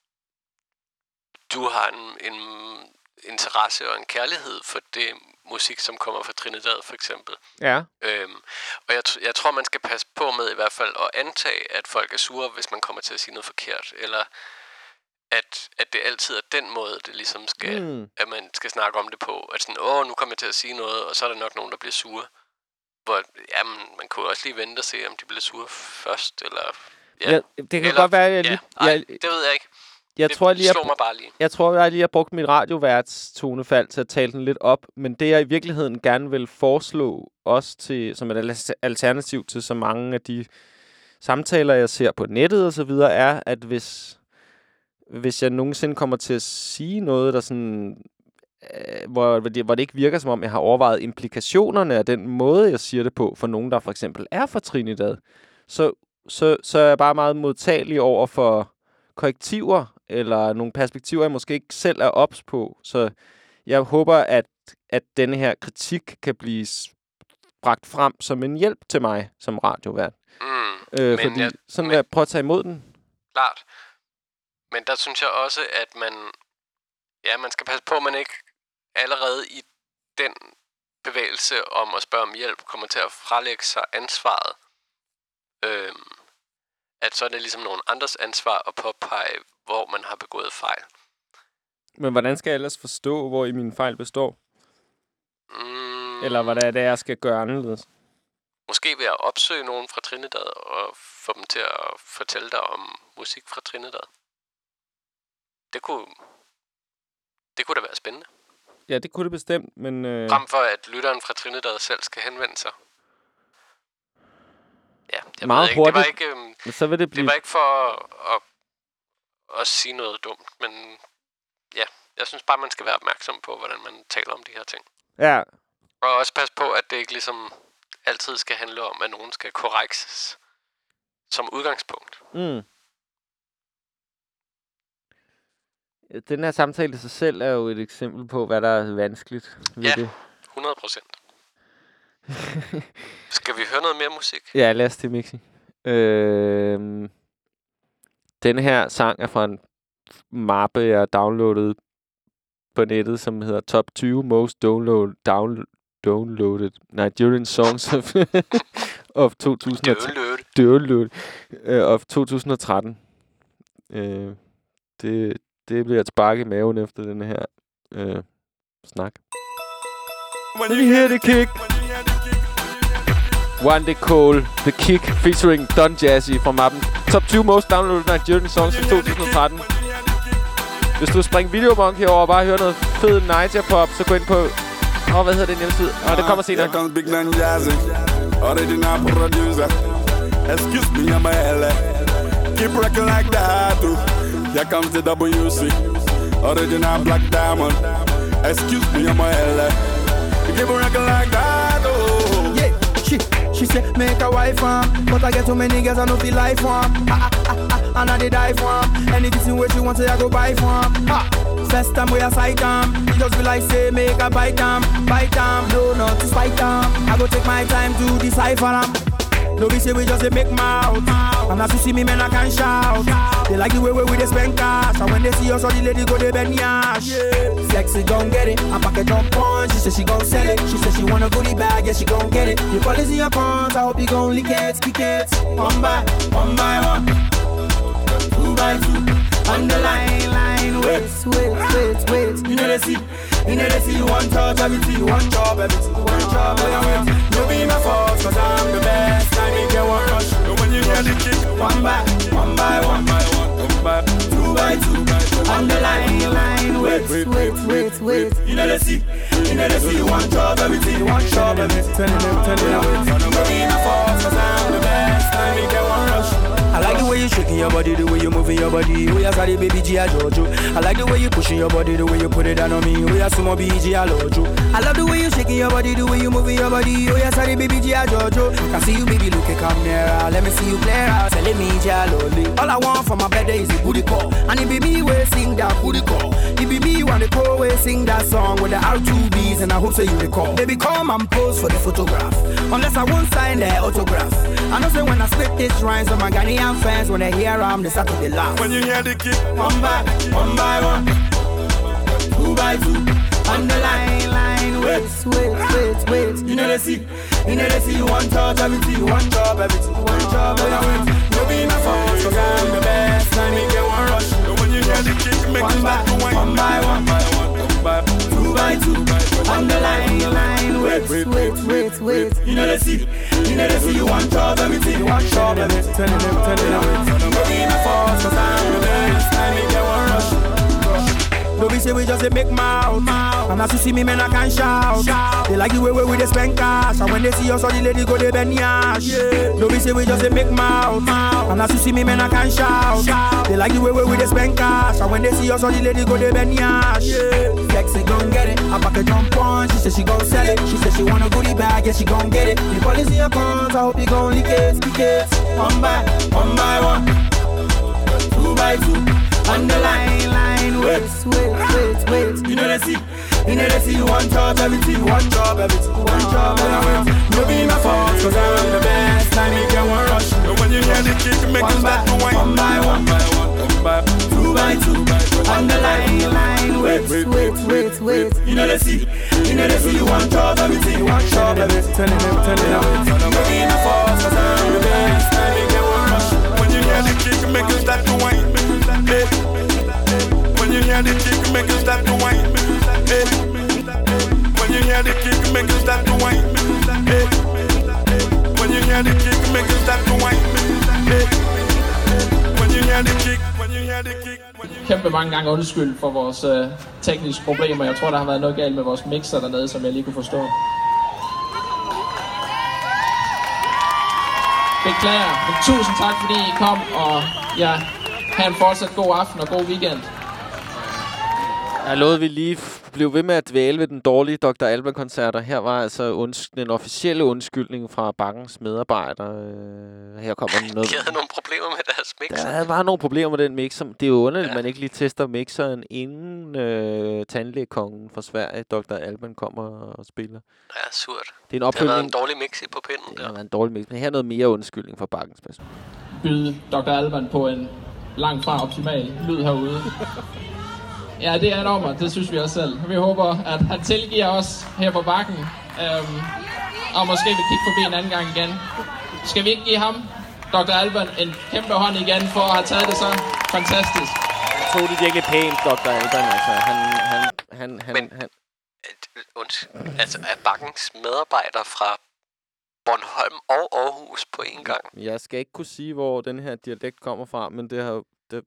du har en, en interesse og en kærlighed for det musik, som kommer fra Trinidad, for eksempel. Ja. Øhm, og jeg, jeg tror, man skal passe på med i hvert fald at antage, at folk er sure, hvis man kommer til at sige noget forkert. Eller at, at det altid er den måde, det ligesom skal, mm. at man skal snakke om det på. At sådan, åh, nu kommer jeg til at sige noget, og så er der nok nogen, der bliver sure. Hvor, jamen, man kunne også lige vente og se, om de bliver sure først, eller... Ja, ja det kan eller, godt være, at jeg lige... Ja, ej, jeg, det ved jeg ikke. Jeg det tror, jeg lige slår mig bare lige. Jeg tror, jeg lige har brugt mit radioværts tonefald til at tale den lidt op. Men det, jeg i virkeligheden gerne vil foreslå, også til, som et alternativ til så mange af de samtaler, jeg ser på nettet og så videre, er, at hvis, hvis jeg nogensinde kommer til at sige noget, der sådan, øh, hvor, det, hvor det ikke virker, som om jeg har overvejet implikationerne af den måde, jeg siger det på, for nogen, der for eksempel er fra Trinidad, så, så, så er jeg bare meget modtagelig over for korrektiver, eller nogle perspektiver, jeg måske ikke selv er ops på. Så jeg håber, at, at denne her kritik kan blive bragt frem som en hjælp til mig som radiovært. Mm, øh, fordi jeg, sådan men, vil jeg prøve at tage imod den. Klart. Men der synes jeg også, at man... Ja, man skal passe på, at man ikke allerede i den bevægelse om at spørge om hjælp kommer til at frelægge sig ansvaret. Øhm, at så er det ligesom nogen andres ansvar at påpege, hvor man har begået fejl. Men hvordan skal jeg ellers forstå, hvor i min fejl består? Mm, Eller hvad det er, det jeg skal gøre anderledes? Måske ved at opsøge nogen fra Trinidad og få dem til at fortælle dig om musik fra Trinidad. Det kunne, det kunne da være spændende. Ja, det kunne det bestemt, men... Øh... Frem for at lytteren fra Trinidad selv skal henvende sig. Ja, jeg meget ved ikke. hurtigt. Det var ikke, øhm, men så vil det blive... det var ikke for at, at, at sige noget dumt, men ja, jeg synes bare, man skal være opmærksom på, hvordan man taler om de her ting. Ja. Og også passe på, at det ikke ligesom altid skal handle om, at nogen skal korrekses som udgangspunkt. Mm. Den her samtale i sig selv er jo et eksempel på, hvad der er vanskeligt ved ja, det. hundrede procent. Skal vi høre noget mere musik? Ja, lad os det, Mixi. Øh, den her sang er fra en mappe, jeg downloadede på nettet, som hedder Top tyve Most Download, down, Downloaded Nigerian Songs of, of to tusind og tretten. Download. Uh, of to tusind og tretten. Uh, det, det bliver et spark i maven efter den her uh, snak. When you hear the kick, One Day Cole, The Kick featuring Don Jazzy fra mappen Top tyve Most Downloaded Nigerian Songs of to tusind og tretten. Hvis du springer Videomonkey over og bare hører noget fed Niger Pop, så gå ind på... Åh, oh, hvad hedder det hjemmeside? Åh, oh, det kommer senere. Here comes Big Don Jazzy, original producer. Excuse me, I'm a L A. Keep rocking like that, too. Here comes the W C, original Black Diamond. Excuse me, I'm a L A. Keep rocking like that, oh. Yeah, she, she said make a wife for him, but I get too many girls I know feel life for him. Ah, ah, ah, ah, and I did die for him. Anything where she wants, I go buy for him. Ah. First time we a sight him, he just be like say make a bite him, bite him, no not to spite him. I go take my time to decipher him. No be say we just a make mouth, and as you see me man I can shout. They like the way we they spend cash, and when they see us all the ladies go they bend yash. Sexy gon' get it, I pack a jump on. She said she gon' sell it, she said she want a goodie bag, yeah she gon' get it. Your policy your pawns, I hope you gon' lick it, speak it. One by, one by one, two by two. On the line, line, wait, wait, wait, wait. You know they see, you know they see you one touch, everything, one job, everything, one job, everything. No be my fault, cause I'm the best, I need get one rush. And when you hear the kick, one by, one by one, by one, one by two by two. On the line, line, wait, wait, wait, wait, wait. You know they see, you know they see you one job, everything, one job, everything. Turn it up, turn it up. No be my fault, cause I'm the best, I need get one rush. I like the way you shaking your body, the way you moving your body. We are sorry, baby G, I Jojo. I like the way you pushing your body, the way you put it down on me. We are sumo B G, I Lojo. I love the way you shaking your body, the way you moving your body. We are sorry, baby G, I Jojo. I see you, baby, look it, come nearer. Let me see you play out, telling me G, I Loli. All I want for my birthday is a booty call. And it be me way sing that booty call. It be me when the call way sing that song with the R two B's, and I hope so you recall. Baby, come and pose for the photograph. Unless I won't sign their autograph. I know say when I spit this rhymes on my Ghanaian fans, when they hear I'm the start to the laugh. When you hear the kick, one by, one by one, two by two. On the line, line, wait, wait, wait, wait. You know they see, you know they see you one touch, everything, one job, everything, one job, everything. No be my fault, cause I'm the best, I need get one rush. and when you hear the kick, make One it by, start to wine. one by one, one by two by two. On the line, line, wait, wait, wait, wait. You know they see, you know they see you one job, everything, one job, everything. Turn it up, turn it up. No be my fault, cause I'm the best, I need get one rush. No be say we just a make mouth, and as you see me man I can shout. They like the way we they spend cash, and when they see us all the ladies go they bend yash. No be say we just a make mouth, and as you see me man I can shout. They like the way we they spend cash, and when they see us all the ladies go they bend yash. Sexy gon' get it, I back a jump on. She said she gon' sell it, she said she want a goodie bag, yeah she gon' get it. The policy your pawns, I hope you gon' lick it, speak it. One by, one by one, two by two. On the line, line, wait, wait, wait, wait. You know they see, You know they see you one touch everything, one job everything, one job everything. No be my fault, cause I'm the best. I need you one rush. And when you hear the kick, make you start to whine. One by one, by one, one by two by two. On the line, line, wait, wait, wait, wait, wait. You know they see, you know they see you one job everything, one job everything. Turning them, turning them. No be my fault, cause I'm the best. I need you one rush. When you hear the kick, make you start to whine. Hey. When you hear the kick, make you start to whine. Hey. When you hear the kick, make you start to whine. Hey. When you hear the kick, make you start to whine. Hey. When you hear the kick, when you hear the kick. Kæmpe mange gange undskyld for vores øh, tekniske problemer. Jeg tror, der har været noget galt med vores mixer dernede, som jeg lige kunne forstå. Beklager, men tusind tak, fordi I kom, og ja, have en fortsat god aften og god weekend. Jeg lovede, vi lige blev ved med at dvæle ved den dårlige doktor Alban-koncerter. Her var altså unds- den officielle undskyldning fra Bakkens medarbejdere. Øh, her kommer noget. De havde nogle problemer med deres mixer. Der var nogle problemer med den mixer. Det er jo underligt, Ja. at man ikke lige tester mixeren, inden øh, tandlægekongen fra Sverige, doktor Alban, kommer og spiller. Ja, surt. Det er en Det har været opfølgning. en dårlig mix på pinden. Det har været en dårlig mix, men her er noget mere undskyldning fra Bakkens person. Byde doktor Alban på en langt fra optimal lyd herude. Ja, det er et ommer, det synes vi også selv. Vi håber, at han tilgiver os her på Bakken. Øhm, og måske vil kigge forbi en anden gang igen. Skal vi ikke give ham, doktor Alban, en kæmpe hånd igen for at have taget det så fantastisk? Jeg tog det virkelig pænt, doktor Alban. Altså, han... han, han, han, Men, han undskyld, altså er Bakkens medarbejdere fra Bornholm og Aarhus på en gang? Jeg skal ikke kunne sige, hvor den her dialekt kommer fra, men det har... Det,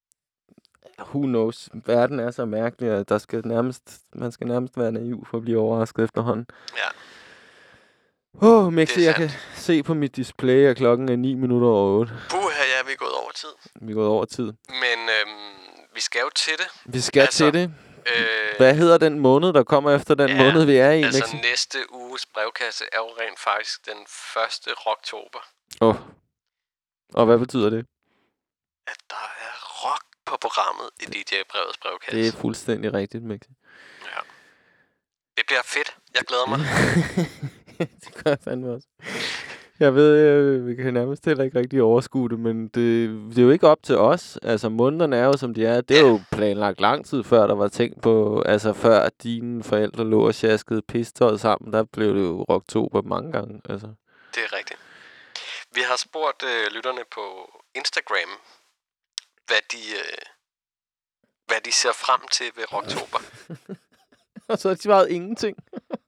who knows? Verden er så mærkelig, at der skal nærmest, man skal nærmest være naiv for at blive overrasket efterhånden. Ja. Åh, oh, Mixi, jeg kan se på mit display, at klokken er ni minutter over otte. Puha, ja, vi er gået over tid. Vi er gået over tid. Men øhm, vi skal jo til det. Vi skal altså, til det. Øh, Hvad hedder den måned, der kommer efter den ja, måned, vi er i, altså Mixi? næste uges brevkasse er jo rent faktisk den første oktober. Åh. Oh. Og hvad betyder det? At der er rock på programmet i D J-brevets brevkasse. Det er fuldstændig rigtigt, Mixi. Ja. Det bliver fedt. Jeg glæder mig. Det gør jeg fandme også. Jeg ved, øh, vi kan nærmest heller ikke rigtig overskue det, men det, det er jo ikke op til os. Altså, månederne er jo, som de er. Det er jo planlagt lang tid før, der var tænkt på... Altså, før dine forældre lå og sjaskede pistøjet sammen, der blev det jo rocktober mange gange. Altså. Det er rigtigt. Vi har spurgt øh, lytterne på Instagram, hvad de, øh, hvad de ser frem til ved rocktober. Og så har de svaret ingenting.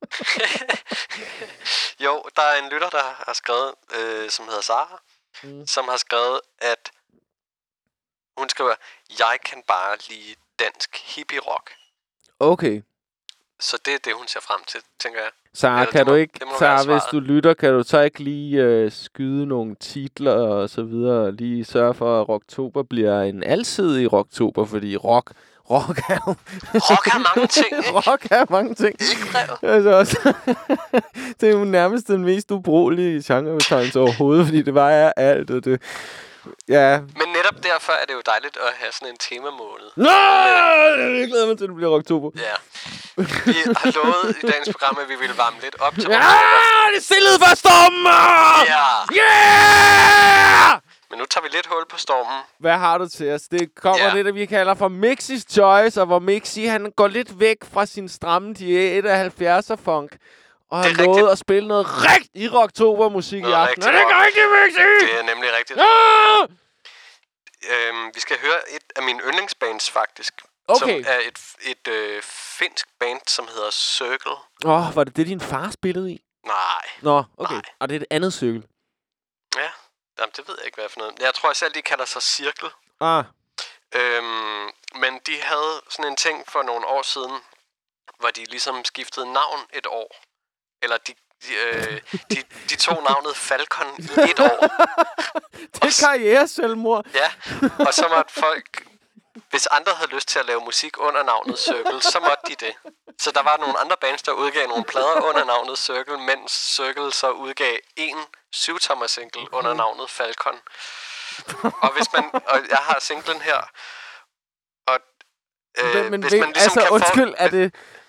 Jo, der er en lytter, der har skrevet, øh, som hedder Sara, mm. som har skrevet, at hun skriver, jeg kan bare lide dansk hippie-rock. Okay. Så det er det, hun ser frem til, tænker jeg. Sara, Eller, kan du må, ikke, Sara, hvis du lytter, kan du så ikke lige øh, skyde nogle titler og så videre, og lige sørge for, at rocktober bliver en alsidig rocktober, fordi rock... Rock er jo... Rock er mange ting, ikke? Rock er mange ting. Ikke altså også, det er jo nærmest den mest ubrugelige genrebetegnelse overhovedet, fordi det bare er alt, og det... Ja. Men netop derfor er det jo dejligt at have sådan en temamåned. Nå! Jeg glæder mig til, at det bliver oktober. Ja. Vi har lovet i dagens program, at vi ville varme lidt op til ja, oktober. det er stillet for stormen! Ja! Yeah! Men nu tager vi lidt hul på stormen. Hvad har du til os? Det kommer ja. det, der vi kalder for Mixis Choice, og hvor Mixi, han går lidt væk fra sin stramme diæt af halvfjerdser-funk. Og har lovet at spille noget rigtig rocktober-musik i aften. Er det ikke rigtigt, Mixi? Det er nemlig rigtigt. Ja! Øhm, vi skal høre et af mine yndlingsbands, faktisk. Okay. Som er et, et øh, finsk band, som hedder Circle. Åh, oh, var det det, din far spillede i? Nej. Nå, okay. Nej. Og det er et andet Circle. Ja, jamen, det ved jeg ikke, hvad for noget. Jeg tror selv, de kalder sig Circle. Ah. Øhm, men de havde sådan en ting for nogle år siden, hvor de ligesom skiftede navn et år. Eller de, de, øh, de, de tog navnet Falcon i et år. Det er karriereselvmord. Ja, og så måtte folk... Hvis andre havde lyst til at lave musik under navnet Circle, så måtte de det. Så der var nogle andre bands, der udgav nogle plader under navnet Circle, mens Circle så udgav en syvtommer single under navnet Falcon. Og hvis man... Og jeg har singlen her. Og... Øh, men men hvis det, man ligesom altså, kan undskyld, få, er det...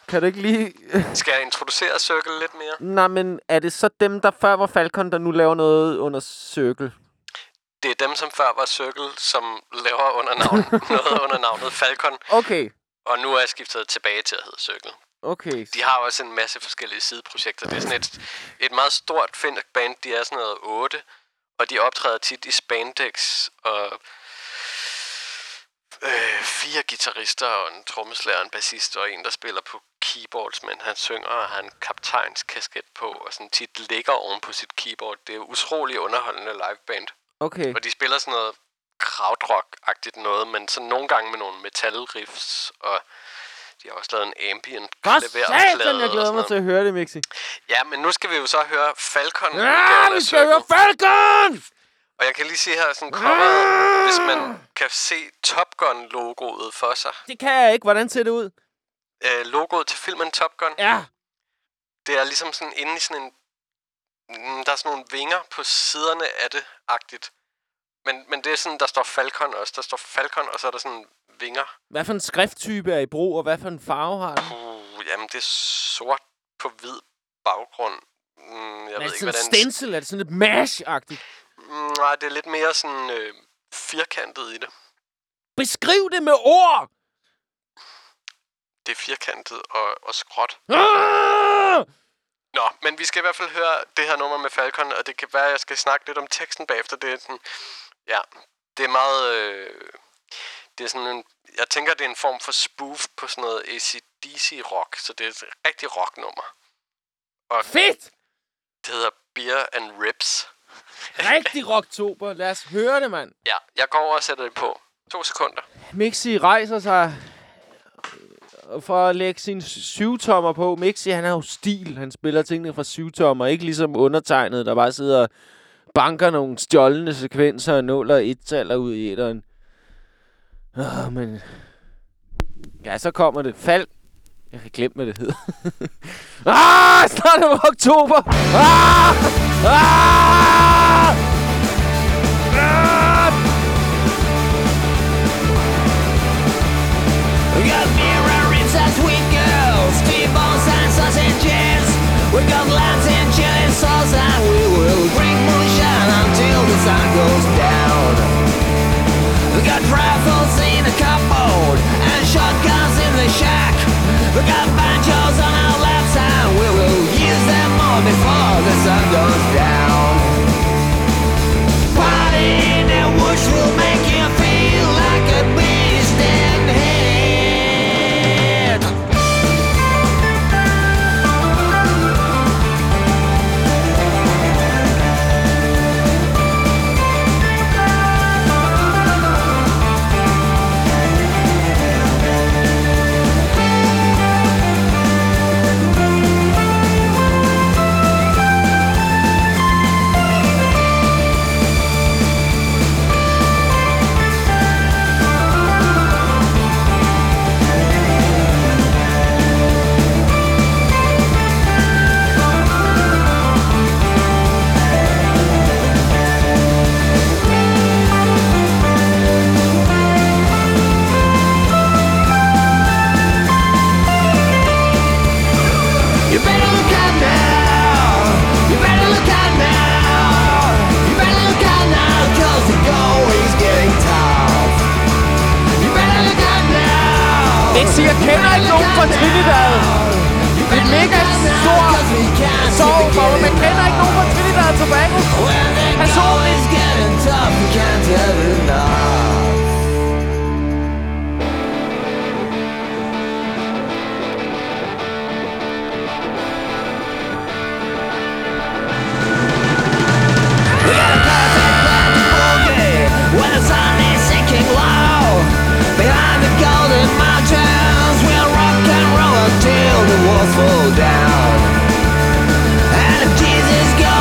Kan du ikke lige... Skal jeg introducere Circle lidt mere? Nej, men er det så dem, der før var Falcon, der nu laver noget under Circle? Det er dem, som før var Circle, som laver under navn, noget under navnet Falcon. Okay. Og nu er jeg skiftet tilbage til at hedde Circle. Okay. De har også en masse forskellige sideprojekter. Det er sådan et, et meget stort finsk band. De er sådan noget otte, og de optræder tit i spandex, og øh, fire guitarister, og en trommeslager, en bassist, og en, der spiller på keyboards, men han synger og har en kaptajnskasket på, og sådan tit ligger oven på sit keyboard. Det er utrolig underholdende liveband. Okay. Og de spiller sådan noget krautrock-agtigt noget, men så nogle gange med nogle metal-riffs, og de har også lavet en ambient klaverplade. Jeg glæder mig til at høre det, Mixi. Ja, men nu skal vi jo så høre Falcon. Ja, vi skal høre Falcon! Og jeg kan lige se her sådan coveret, hvis man kan se Top Gun-logoet for sig. Det kan jeg ikke. Hvordan ser det ud? Øh, logoet til filmen Top Gun. Ja. Det er ligesom sådan inde i sådan en... Der er sådan nogle vinger på siderne af det, agtigt. Men, men det er sådan, der står Falcon også. Der står Falcon, og så er der sådan vinger. Hvad for en skrifttype er i brug, og hvad for en farve har den? Uh, jamen, det er sort på hvid baggrund. Mm, jeg er ved det ikke, sådan en hvordan... stencil? Er det sådan lidt mash-agtigt? Mm, nej, det er lidt mere sådan øh, firkantet i det. Beskriv det med ord! Det er firkantet og, og skråt. Ah! Nå, men vi skal i hvert fald høre det her nummer med Falcon, og det kan være, at jeg skal snakke lidt om teksten bagefter. Det er sådan, ja, det er meget, øh, det er sådan en, jeg tænker, det er en form for spoof på sådan noget A C D C-rock, så det er et rigtig rocknummer. Og fedt! Det hedder Beer and Ribs. Rigtig rocktober. Lad os høre det, mand. Ja, jeg går over og sætter det på. To sekunder. Mixi rejser sig for at lægge sin syvtommer på. Mixi, han har jo stil. Han spiller tingene fra syvtommer. Ikke ligesom undertegnet, der bare sidder og banker nogle stjålne sekvenser og nåler et-taller ud i etteren. Åh, men... Ja, så kommer det. Fald. Jeg kan glemme, hvad det hedder. ah, snart er det oktober. Ah! Ah! Ah! We got mirror ribs and sweet girls, T-bones and sausages. We got lambs and chili sauce, and we will drink moonshine until the sun goes down. We got rifles in the cupboard and shotguns in the shack. We got banjos on our laps, and we will use them all before the sun goes down. Party in the woods will make you feel like a beast in head. Mixi, jeg kender ikke nogen fra Trinidad. Det er mega stor sorg for mig, men jeg kender ikke nogen fra Trinidad og Tobago. Personligt. We got a perfect plan to boogie when the sun is sinking low. Behind the golden mountains, we'll rock and roll until the walls fall down. And if Jesus goes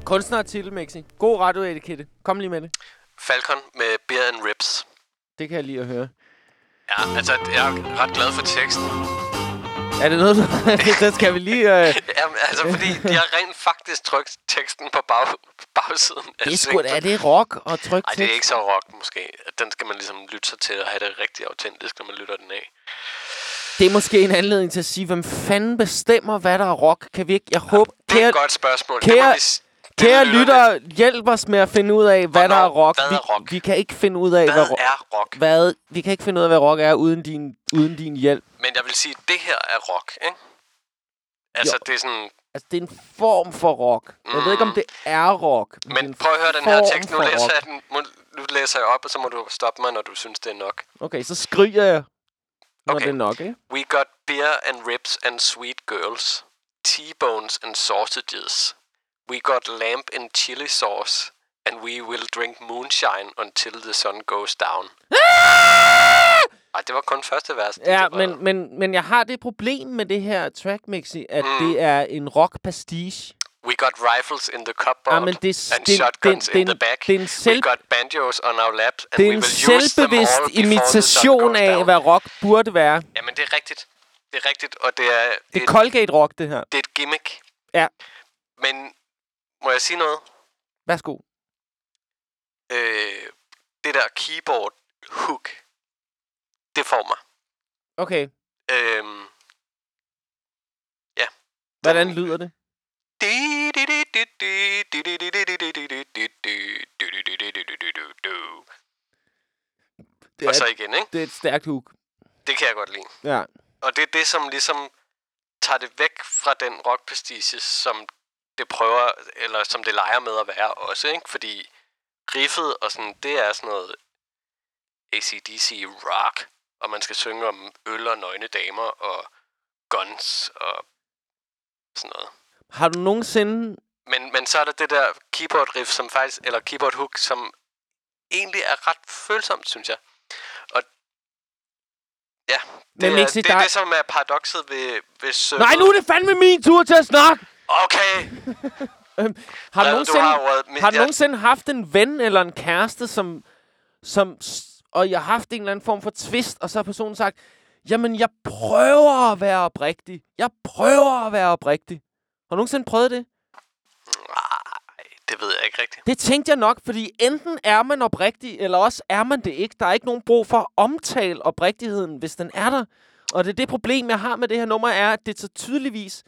Kunstnertitel, Mexi. God radioetikette. Kom lige med det. Falcon med Beer and Ribs. Det kan jeg lige at høre. Ja, altså, jeg er ret glad for teksten. Er det noget, der skal vi lige... Øh... Jamen, altså, fordi de har rent faktisk trykt teksten på bag, bagsiden. Det er sgu da, er det rock og tryk Nej, det er ikke så rock, måske. Den skal man ligesom lytte sig til og have det rigtig autentisk, når man lytter den af. Det er måske en anledning til at sige, hvem fanden bestemmer, hvad der er rock? Kan vi ikke... Jeg håber... Det er kære, et godt spørgsmål. Kære, vi, kære lytter, hjælp os med at finde ud af, hvad Hvornår, der er rock. Hvad er rock? Vi, vi kan ikke finde ud af, hvad, hvad, er rock? Hvad, vi kan ikke finde ud af, hvad rock er, uden din, uden din hjælp. Men jeg vil sige, at det her er rock, ikke? Altså, jo. det er sådan... Altså, det er en form for rock. Mm. Jeg ved ikke, om det er rock. Men, men prøv at høre den her tekst. Nu læser, jeg den, nu læser jeg op, og så må du stoppe mig, når du synes, det er nok. Okay, så skriger jeg, når okay. det er nok, ikke? We got beer and ribs and sweet girls. T-bones and sausages. We got lamb in chili sauce. And we will drink moonshine until the sun goes down. Ej, det var kun første vers. Ja, var... men, men, men jeg har det problem med det her track, Mixi, at mm. det er en rock-pastiche. We got rifles in the cupboard ja, men det, and det, shotguns det, in det, the back. Det selv... We got banjos on our laps and det we will use them all selvbevidst imitation af, hvad rock burde være. Jamen, det er rigtigt. Det er rigtigt, og det er... Det er Colgate-rock, det her. Det er et gimmick. Ja. Men må jeg sige noget? Værsgo. Øh, det der keyboard hook, det får mig. Okay. Øhm, ja. Hvordan lyder det? Det og så igen, ikke? Det er et stærkt hook. Det kan jeg godt lide. Ja. Og det er det, som ligesom tager det væk fra den rockpastiche, som det prøver, eller som det leger med at være også, ikke? Fordi riffet og sådan, det er sådan noget A C D C rock, og man skal synge om øl og nøgne damer og guns og sådan noget. Har du nogensinde... Men, men så er der det der keyboard riff, som faktisk, eller keyboard hook, som egentlig er ret følsomt, synes jeg. Og ja, det, men er, Mixi, det er det, som er paradokset ved, ved søvn. Nej, nu er det fandme min tur til at snakke! Okay! øhm, har, Lad, du nogensinde, du har, ordet, har du jeg... nogensinde haft en ven eller en kæreste, som... som og jeg har haft en eller anden form for twist, og så har personen sagt, jamen, jeg prøver at være oprigtig. Jeg prøver at være oprigtig. Har du nogensinde prøvet det? Nej, det ved jeg ikke rigtigt. Det tænkte jeg nok, fordi enten er man oprigtig, eller også er man det ikke. Der er ikke nogen brug for at omtale oprigtigheden, hvis den er der. Og det er det problem, jeg har med det her nummer, er, at det så tydeligvis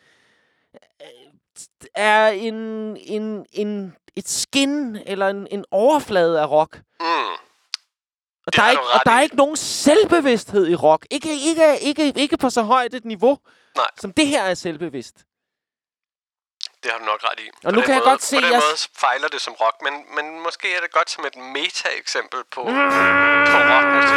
er en, en, en, et skin, eller en, en overflade af rock. Mm. Og der, er ikke, og der er ikke nogen selvbevidsthed i rock. Ikke, ikke, ikke, ikke på så højt et niveau, nej, som det her er selvbevidst. Det har du nok ret i. Og på nu kan måde, jeg godt se... På den jeg... måde fejler det som rock, men, men måske er det godt som et meta-eksempel på, mm. på rockmusik.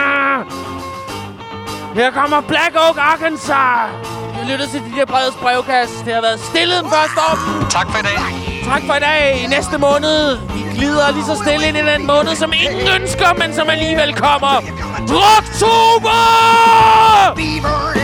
Her kommer Black Oak Arkansas! Vi lytter til D J Breds brevkast. Det har været stille den første år. Tak for i dag. Tak for i dag. I næste måned, vi glider lige så stille ind i den måned, som ingen ønsker, men som alligevel kommer. Rocktober!